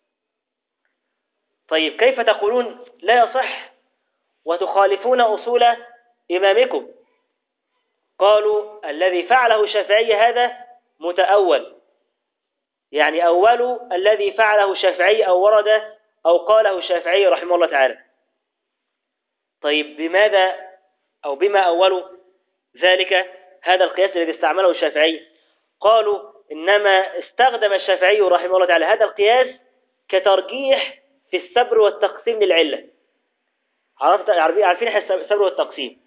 طيب، كيف تقولون لا يصح وتخالفون أصول إمامكم؟ قالوا الذي فعله الشافعي هذا متأول، يعني أول الذي فعله الشافعي أو ورد أو قاله الشافعي رحمه الله تعالى. طيب بماذا أو بما أولوا ذلك هذا القياس الذي استعمله الشافعي؟ قالوا إنما استخدم الشافعي رحمه الله تعالى هذا القياس كترجيح في السبر والتقسيم للعلة. عارفين السبر والتقسيم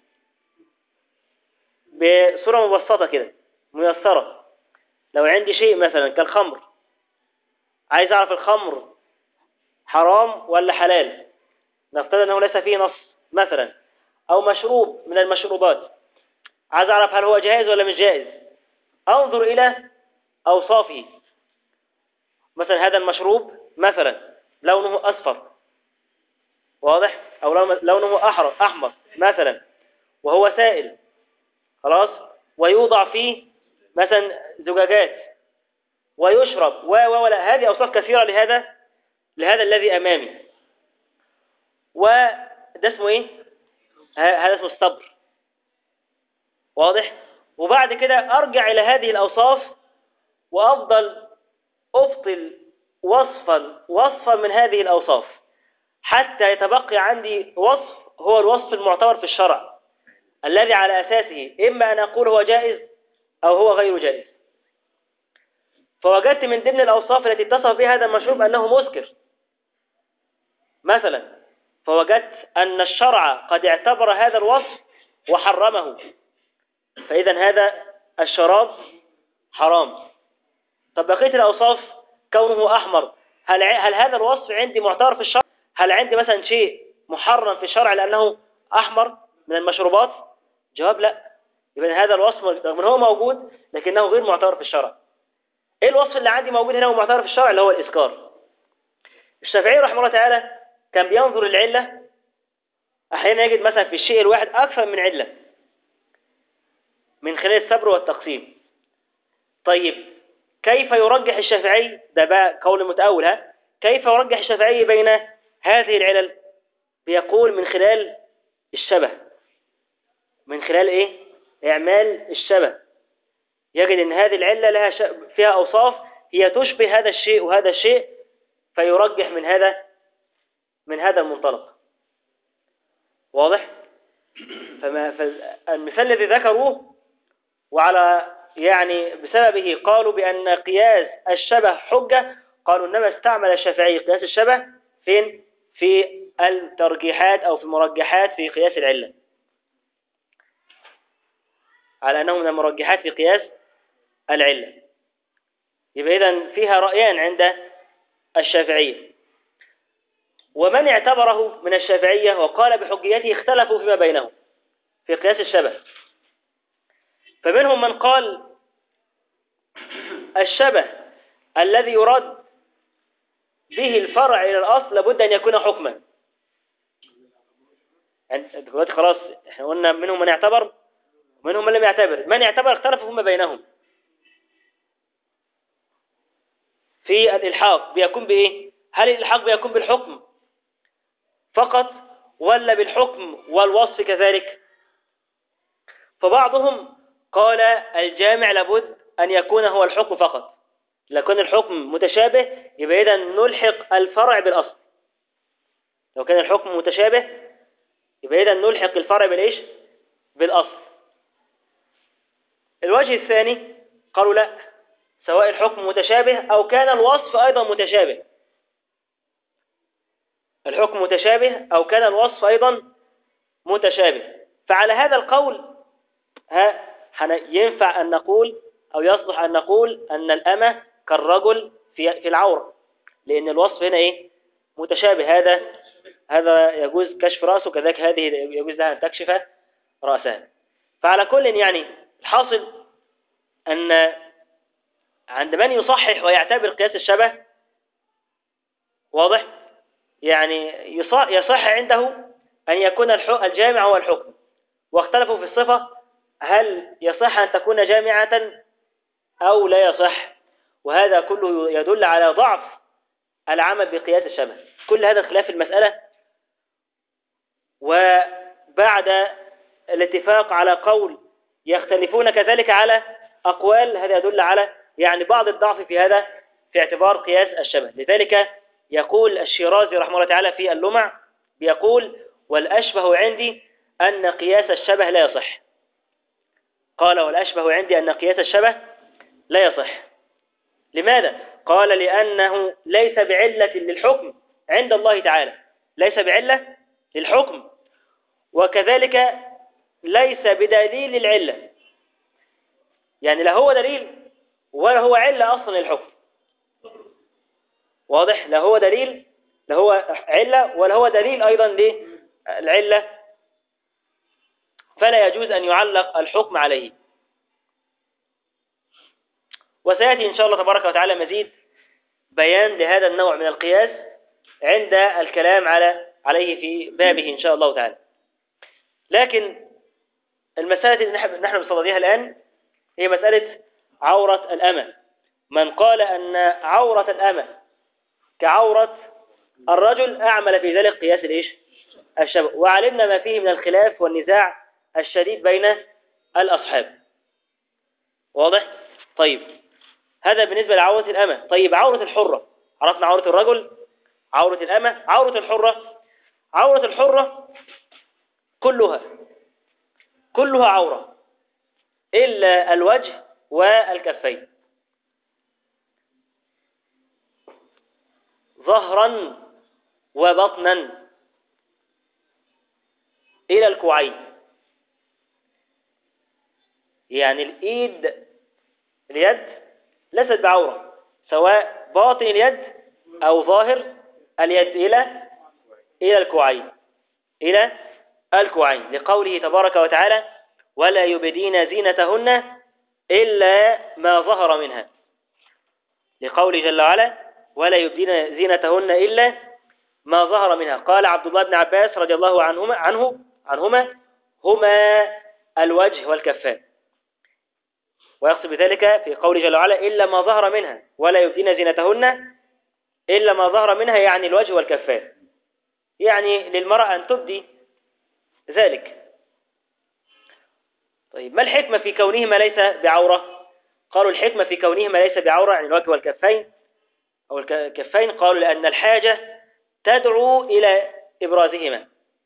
بصورة مبسطة كده ميسرة. لو عندي شيء مثلا كالخمر، عايز أعرف الخمر حرام ولا حلال، نفترض أنه ليس فيه نص مثلا، أو مشروب من المشروبات، عايز أعرف هل هو جائز ولا مش جائز، أنظر إلى أوصافه. مثلا هذا المشروب مثلا لونه أصفر واضح، أو لونه أحمر مثلا، وهو سائل خلاص، ويوضع فيه مثلا زجاجات ويشرب ولا هذه أوصاف كثيرة لهذا الذي أمامي، وده اسمه إيه؟ هذا اسمه الصبر واضح. وبعد كده أرجع إلى هذه الأوصاف وأفضل أفضل وصفا من هذه الأوصاف حتى يتبقى عندي وصف هو الوصف المعتبر في الشرع الذي على أساسه إما أن أقول هو جائز أو هو غير جائز. فوجدت من ضمن الأوصاف التي اتصف بها هذا المشروب أنه مسكر مثلا، فوجدت أن الشرع قد اعتبر هذا الوصف وحرمه، فإذا هذا الشراب حرام. طب بقية الأوصاف كونه أحمر، هل هذا الوصف عندي معتبر في الشرع؟ هل عندي مثلا شيء محرم في الشرع لأنه أحمر من المشروبات؟ جواب لا. يبقى هذا الوصف رغم أنه هو موجود لكنه غير معتبر في الشرع. إيه الوصف اللي عندي موجود هنا ومعتبر في الشرع؟ اللي هو الإسكار. الشافعي رحمه الله تعالى كان بينظر العلة، أحيانا يجد مثلا في الشيء الواحد أكثر من علة من خلال السبر والتقسيم. طيب كيف يرجح الشافعي؟ ده بقى قول متأول. كيف يرجح الشافعي بين هذه العلل؟ بيقول من خلال الشبه. من خلال إيه؟ إعمال الشبه. يجد أن هذه العلة لها فيها أوصاف هي تشبه هذا الشيء وهذا الشيء، فيرجح من هذا المنطلق واضح. فالمثال الذي ذكروه وعلى يعني بسببه قالوا بأن قياس الشبه حجة، قالوا إنما استعمل الشافعي قياس الشبه فين؟ في الترجيحات أو في المرجحات في قياس العلة، على أنه من المرجحات في قياس العلة. يبقى إذن فيها رأيان عند الشافعية، ومن اعتبره من الشافعية وقال بحجيته اختلفوا فيما بينهم في قياس الشبه. فمنهم من قال الشبه الذي يراد به الفرع إلى الأصل لابد أن يكون حكما. يعني دلوقتي خلاص احنا قلنا منهم من اعتبر ومنهم من لم يعتبر. من اعتبر اختلفوا فيما بينهم في الإلحاق بيكون بإيه؟ هل الإلحاق بيكون بالحكم فقط ولا بالحكم والوصف كذلك؟ فبعضهم قال الجامع لابد أن يكون هو الحكم فقط، لو كان الحكم متشابه يبقى إذا نلحق الفرع بالأصل. لو كان الحكم متشابه يبقى إذا نلحق الفرع بالإيش؟ بالأصل. الوجه الثاني قالوا لا، سواء الحكم متشابه أو كان الوصف أيضا متشابه، الحكم متشابه أو كان الوصف أيضا متشابه. فعلى هذا القول ينفع أن نقول أو يصلح أن نقول أن الأمة كالرجل في العورة، لأن الوصف هنا إيه؟ متشابه. هذا يجوز كشف رأسه، كذلك هذه يجوز لها أن تكشف رأسها. فعلى كل يعني الحاصل أن عند من يصحح ويعتبر قياس الشبه واضح، يعني يصح عنده أن يكون الجامع هو الحكم. واختلفوا في الصفة، هل يصح أن تكون جامعة أو لا يصح، وهذا كله يدل على ضعف العمل بقياس الشبه. كل هذا خلاف المسألة، وبعد الاتفاق على قول يختلفون كذلك على أقوال، هذا يدل على يعني بعض الضعف في هذا في اعتبار قياس الشبه. لذلك يقول الشيرازي رحمه الله تعالى في اللمع، بيقول: والأشبه عندي أن قياس الشبه لا يصح. قال: والأشبه عندي أن قياس الشبه لا يصح. لماذا؟ قال: لأنه ليس بعلة للحكم عند الله تعالى، ليس بعلة للحكم، وكذلك ليس بدليل للعلة. يعني لا هو دليل ولا هو علة أصلا للحكم. واضح؟ لا هو دليل، لا هو علة، ولا هو دليل أيضا للعلة، فلا يجوز أن يعلق الحكم عليه. وسيأتي إن شاء الله تبارك وتعالى مزيد بيان لهذا النوع من القياس عند الكلام عليه في بابه إن شاء الله تعالى. لكن المسألة اللي نحن بصددها الآن هي مسألة عورة الأمة. من قال أن عورة الأمة كعورة الرجل أعمل في ذلك قياس الشبه، وعلمنا ما فيه من الخلاف والنزاع الشديد بين الأصحاب. واضح؟ طيب، هذا بالنسبة لعورة الأمة. طيب، عورة الحرة، عرفنا عورة الرجل، عورة الأمة، عورة الحرة. عورة الحرة كلها عورة إلا الوجه والكفين، ظهرا وبطنا إلى الكوعين. يعني اليد ليست بعورة، سواء باطن اليد أو ظاهر اليد إلى الكوعين، لقوله تبارك وتعالى: ولا يبدين زينتهن إلا ما ظهر منها. لقوله جل وعلا: ولا يبدين زينتهن إلا ما ظهر منها. قال عبد الله بن عباس رضي الله عنهما: هما الوجه والكفان. ويقصد بذلك في قوله جل وعلا: إلا ما ظهر منها، ولا يبدين زينتهن إلا ما ظهر منها، يعني الوجه والكفان. يعني للمرأة أن تبدي ذلك. طيب، ما الحكمة في كونهما ليس بعورة؟ قالوا الحكمة في كونهما ليس بعورة، يعني الوجه والكفين أو الكفين، قالوا لأن الحاجة تدعو إلى إبرازهما،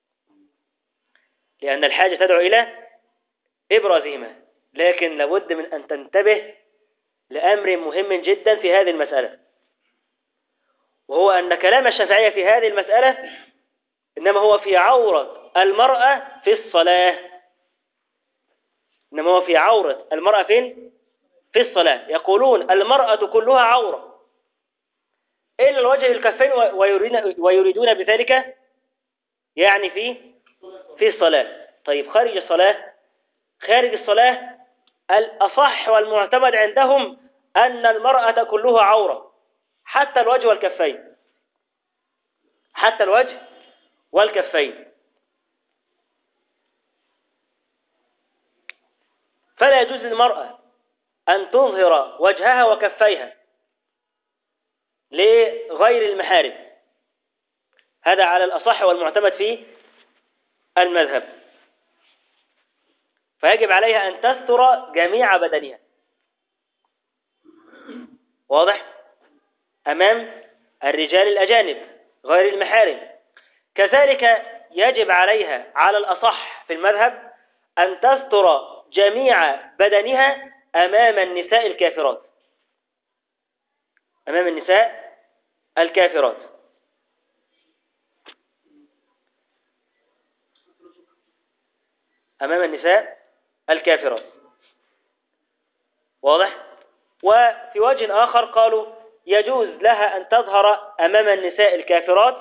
لأن الحاجة تدعو إلى إبرازهما. لكن لابد من أن تنتبه لأمر مهم جدا في هذه المسألة، وهو أن كلام الشافعية في هذه المسألة إنما هو في عورة المرأة في الصلاة. إنما هو في عورة المرأة فين؟ في الصلاة. يقولون المرأة كلها عورة إلا الوجه الكفين، ويريدون بذلك يعني في الصلاة. طيب، خارج الصلاة الأصح والمعتمد عندهم أن المرأة كلها عورة، حتى الوجه والكفين. فلا يجوز للمرأة أن تظهر وجهها وكفيها لغير المحارم. هذا على الأصح والمعتمد في المذهب. فيجب عليها أن تستر جميع بدنها، واضح، أمام الرجال الأجانب غير المحارم. كذلك يجب عليها على الأصح في المذهب أن تستر جميع بدنها أمام النساء الكافرات، أمام النساء الكافرات. أمام النساء الكافرات، واضح. وفي وجه آخر قالوا يجوز لها أن تظهر أمام النساء الكافرات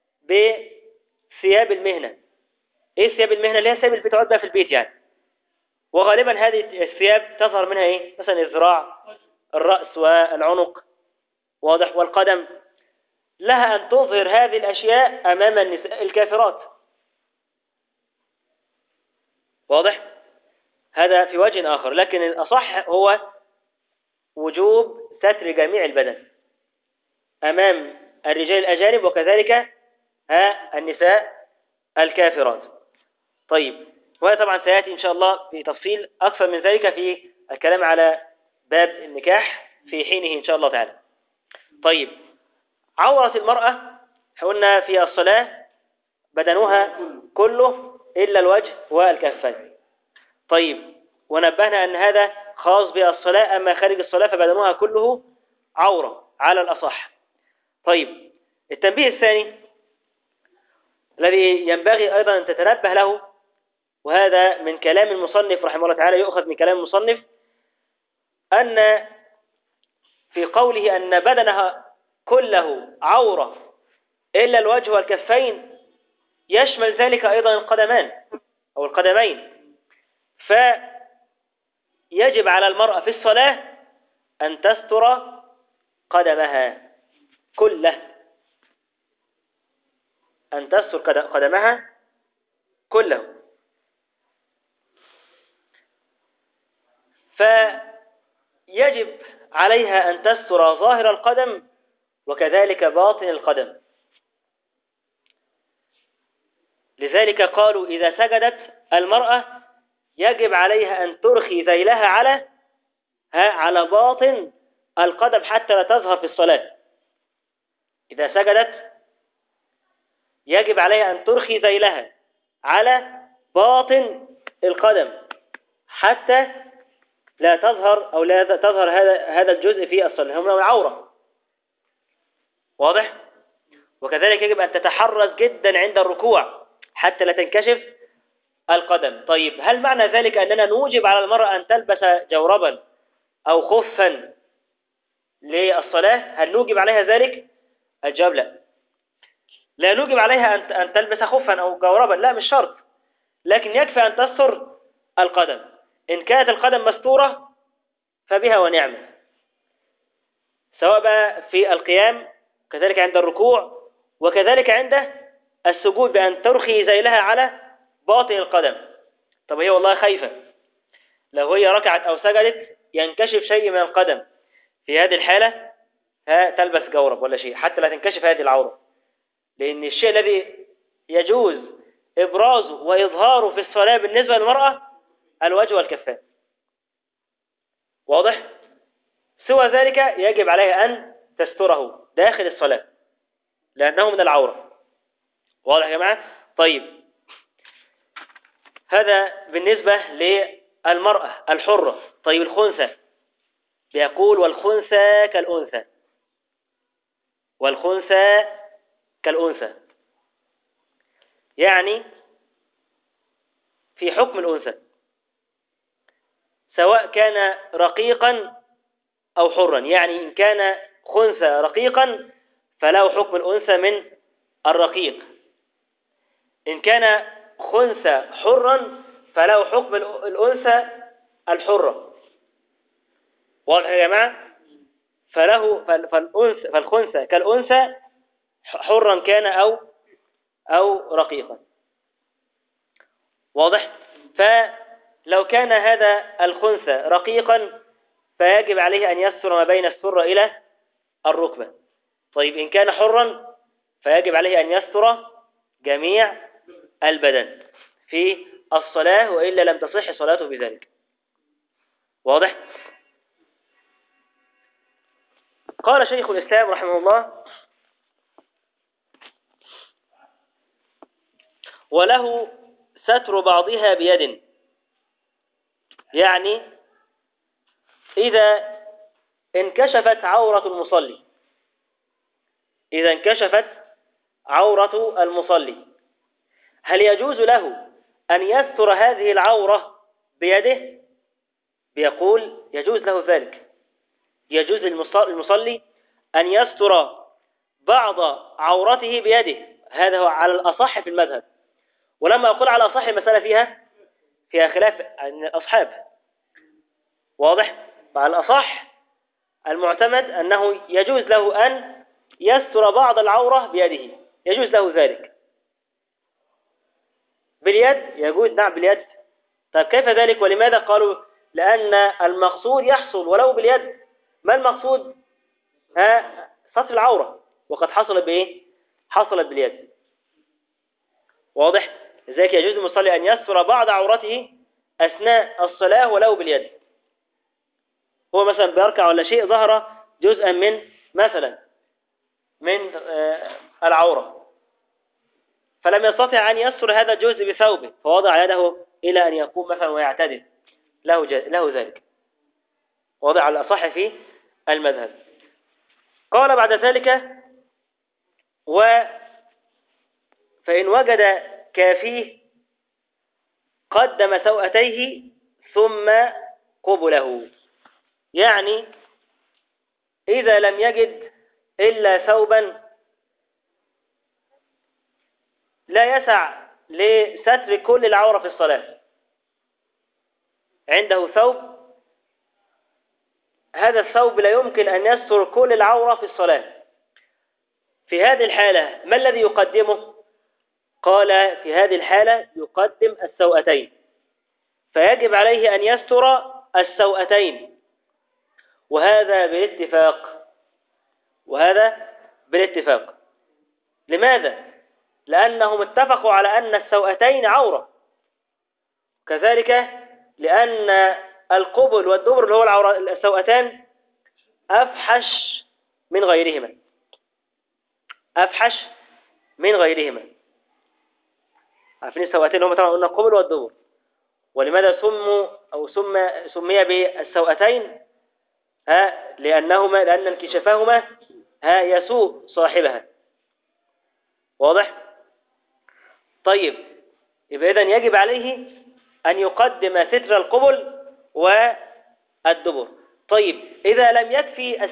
بثياب المهنة. إيه ثياب المهنة؟ اللي هي ثياب اللي بتقعد بها في البيت يعني. وغالبا هذه الثياب تظهر منها إيه؟ مثلا الذراع، الرأس والعنق، واضح، والقدم. لها أن تظهر هذه الأشياء أمام النساء الكافرات، واضح. هذا في وجه آخر، لكن الأصح هو وجوب ستر جميع البدن أمام الرجال الأجانب، وكذلك النساء الكافرات. طيب، وهذا طبعا سيأتي إن شاء الله بتفصيل أكثر من ذلك في الكلام على باب النكاح في حينه إن شاء الله تعالى. طيب، عورة المرأة قلنا في الصلاة بدنها كله إلا الوجه والكفين. طيب، ونبهنا أن هذا خاص بالصلاة، أما خارج الصلاة فبدنها كله عورة على الأصح. طيب، التنبيه الثاني الذي ينبغي أيضا أن تتنبه له، وهذا من كلام المصنف رحمه الله تعالى، يؤخذ من كلام المصنف، أن في قوله أن بدنها كله عورة إلا الوجه والكفين يشمل ذلك أيضا القدمان أو القدمين. فيجب على المرأة في الصلاة أن تستر قدمها كله، أن تستر قدمها كله. فيجب عليها أن تستر ظاهر القدم وكذلك باطن القدم. لذلك قالوا إذا سجدت المرأة يجب عليها أن ترخي ذيلها على باطن القدم حتى لا تظهر في الصلاة. إذا سجدت يجب عليها أن ترخي ذيلها على باطن القدم حتى لا تظهر أو لا تظهر هذا الجزء في الصلاة، هم العورة. واضح؟ وكذلك يجب أن تتحرز جدا عند الركوع حتى لا تنكشف القدم. طيب، هل معنى ذلك أننا نوجب على المرأة أن تلبس جوربا أو خفا للصلاة؟ هل نوجب عليها ذلك؟ الجواب لا. لا نوجب عليها أن تلبس خفا أو جوربا، لا، مش شرط، لكن يكفي أن تستر القدم. إن كانت القدم مستورة فبها ونعمة، سواء بقى في القيام كذلك عند الركوع وكذلك عند السجود بأن ترخي ذيلها على باطن القدم. طب هي والله خايفة لو هي ركعت أو سجدت ينكشف شيء من القدم، في هذه الحالة تلبس جورب ولا شيء حتى لا تنكشف هذه العورة، لأن الشيء الذي يجوز إبرازه وإظهاره في الصلاة بالنسبة للمرأة الوجه والكفان. واضح؟ سوى ذلك يجب عليها أن تستره داخل الصلاة لأنه من العورة. واضح يا جماعة؟ طيب، هذا بالنسبة للمرأة الحرة. طيب، الخنثى بيقول والخنثى كالأنثى، والخنثى كالأنثى، يعني في حكم الأنثى سواء كان رقيقا أو حرا. يعني إن كان خنثى رقيقا فله حكم الأنثى من الرقيق، إن كان خنثى حرا فله حكم الأنثى الحرة. واضح يا جماعة؟ فالخنثى كالأنثى حرا كان أو رقيقا. واضح؟ فلو كان هذا الخنثى رقيقا فيجب عليه أن يستر ما بين السرة إلى الركبة. طيب، إن كان حرا فيجب عليه أن يستر جميع البدن في الصلاة، وإلا لم تصح صلاته بذلك. واضح؟ قال شيخ الإسلام رحمه الله: وله ستر بعضها بيد. يعني إذا انكشفت عورة المصلي، إذا انكشفت عورة المصلي، هل يجوز له أن يستر هذه العورة بيده؟ بيقول يجوز له ذلك، يجوز للمصلي أن يستر بعض عورته بيده. هذا هو على الأصح في المذهب، ولما أقول على الأصح المسألة فيها خلاف عن الأصحاب. واضح؟ فعلى الأصح المعتمد أنه يجوز له أن يستر بعض العورة بيده، يجوز له ذلك. باليد يجوز، نعم باليد. طيب كيف ذلك ولماذا؟ قالوا لأن المقصود يحصل ولو باليد. ما المقصود؟ ستر العورة، وقد حصلت بإيه؟ حصلت باليد. واضح؟ لذلك يجوز للمصلي أن يستر بعض عورته أثناء الصلاة ولو باليد. هو مثلا بيركع ولا شيء ظهر جزءا من مثلا من العورة، فلم يستطع أن يستر هذا الجزء بثوبه فوضع يده إلى أن يقوم مثلا ويعتدل، له ذلك، وضع على الأصح في المذهب. قال بعد ذلك: فإن وجد كافيه قدم سوأتيه ثم قبله. يعني إذا لم يجد إلا ثوبا لا يسع لستر كل العورة في الصلاة، عنده ثوب، هذا الثوب لا يمكن أن يستر كل العورة في الصلاة، في هذه الحالة ما الذي يقدمه؟ قال: في هذه الحالة يقدم السوأتين، فيجب عليه أن يستر السوأتين، وهذا بالاتفاق. لماذا؟ لأنهم اتفقوا على أن السوأتين عورة، كذلك لأن القبل والدبر اللي هو السوأتان أفحش من غيرهما، عارفين السوأتين هم طبعا قلنا القبل والدبر. ولماذا سمي بالسوأتين؟ لأن انكشافهما يسوء صاحبها. واضح؟ طيب، يبقى إذن يجب عليه أن يقدم ستر القبل والدبر. طيب، إذا لم يكفي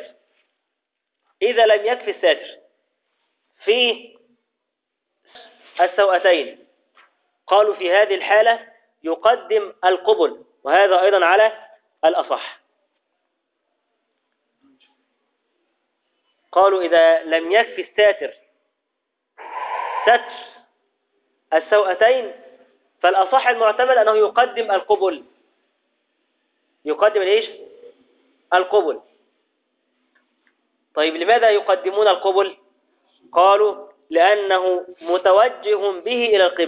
الساتر في السوأتين، قالوا في هذه الحالة يقدم القبل، وهذا أيضا على الأصح. قالوا إذا لم يكفي الساتر ستر السوأتين فالأصح المعتمد أنه يقدم القبل. القبل. طيب، لماذا يقدمون القبل؟ قالوا لأنه متوجه به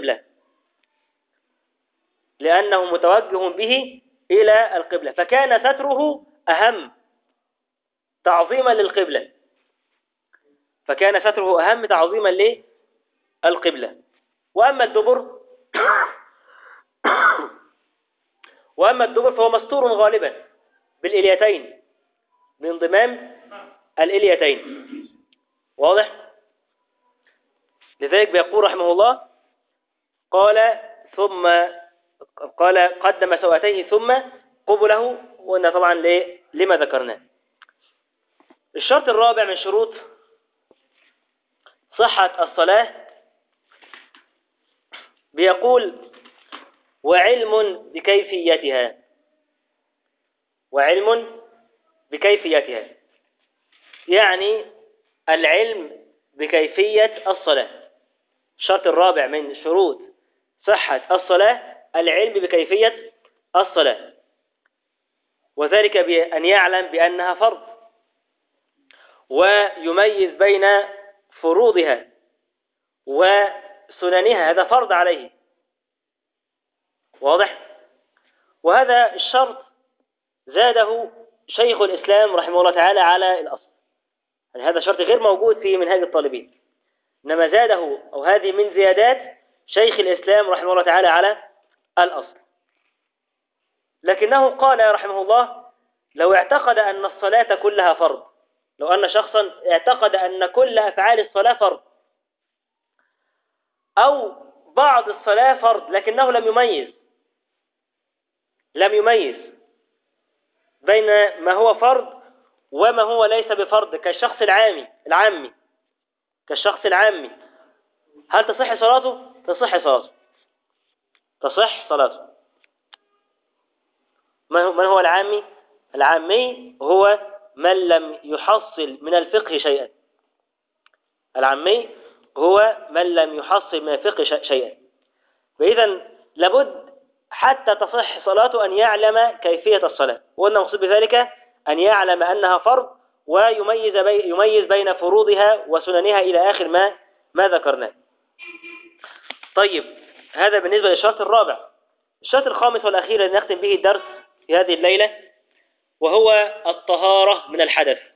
إلى القبلة، فكان ستره أهم تعظيما للقبلة، وأما الدبر فهو مستور غالبا بالإليتين، بانضمام الإليتين. واضح؟ لذلك بيقول رحمه الله: قال قدم سوأتيه ثم قبله، وأن طبعا لما ذكرناه. الشرط الرابع من شروط صحة الصلاة بيقول: وعلم بكيفيتها، يعني العلم بكيفية الصلاة. الشرط الرابع من شروط صحة الصلاة العلم بكيفية الصلاة، وذلك بأن يعلم بأنها فرض، ويميز بين فروضها وسننها، هذا فرض عليه. واضح؟ وهذا الشرط زاده شيخ الإسلام رحمه الله تعالى على الأصل، يعني هذا شرط غير موجود في منهاج الطالبين، إنما زاده، أو هذه من زيادات شيخ الإسلام رحمه الله تعالى على الأصل. لكنه قال رحمه الله: لو اعتقد أن الصلاة كلها فرض، لو أن شخصا اعتقد أن كل أفعال الصلاة فرض، أو بعض الصلاة فرض لكنه لم يميز بين ما هو فرض وما هو ليس بفرض، كالشخص العامي، هل تصح صلاته؟ تصح صلاته. من هو العامي؟ العامي هو من لم يحصل من الفقه شيئا. فإذا لابد حتى تصح صلاته أن يعلم كيفية الصلاة، وأن المقصود بذلك أن يعلم أنها فرض، ويميز بين فروضها وسننها إلى آخر ما ذكرناه. طيب، هذا بالنسبة للشرط الرابع. الشرط الخامس والأخير الذي نختم به الدرس في هذه الليلة، وهو الطهارة من الحدث.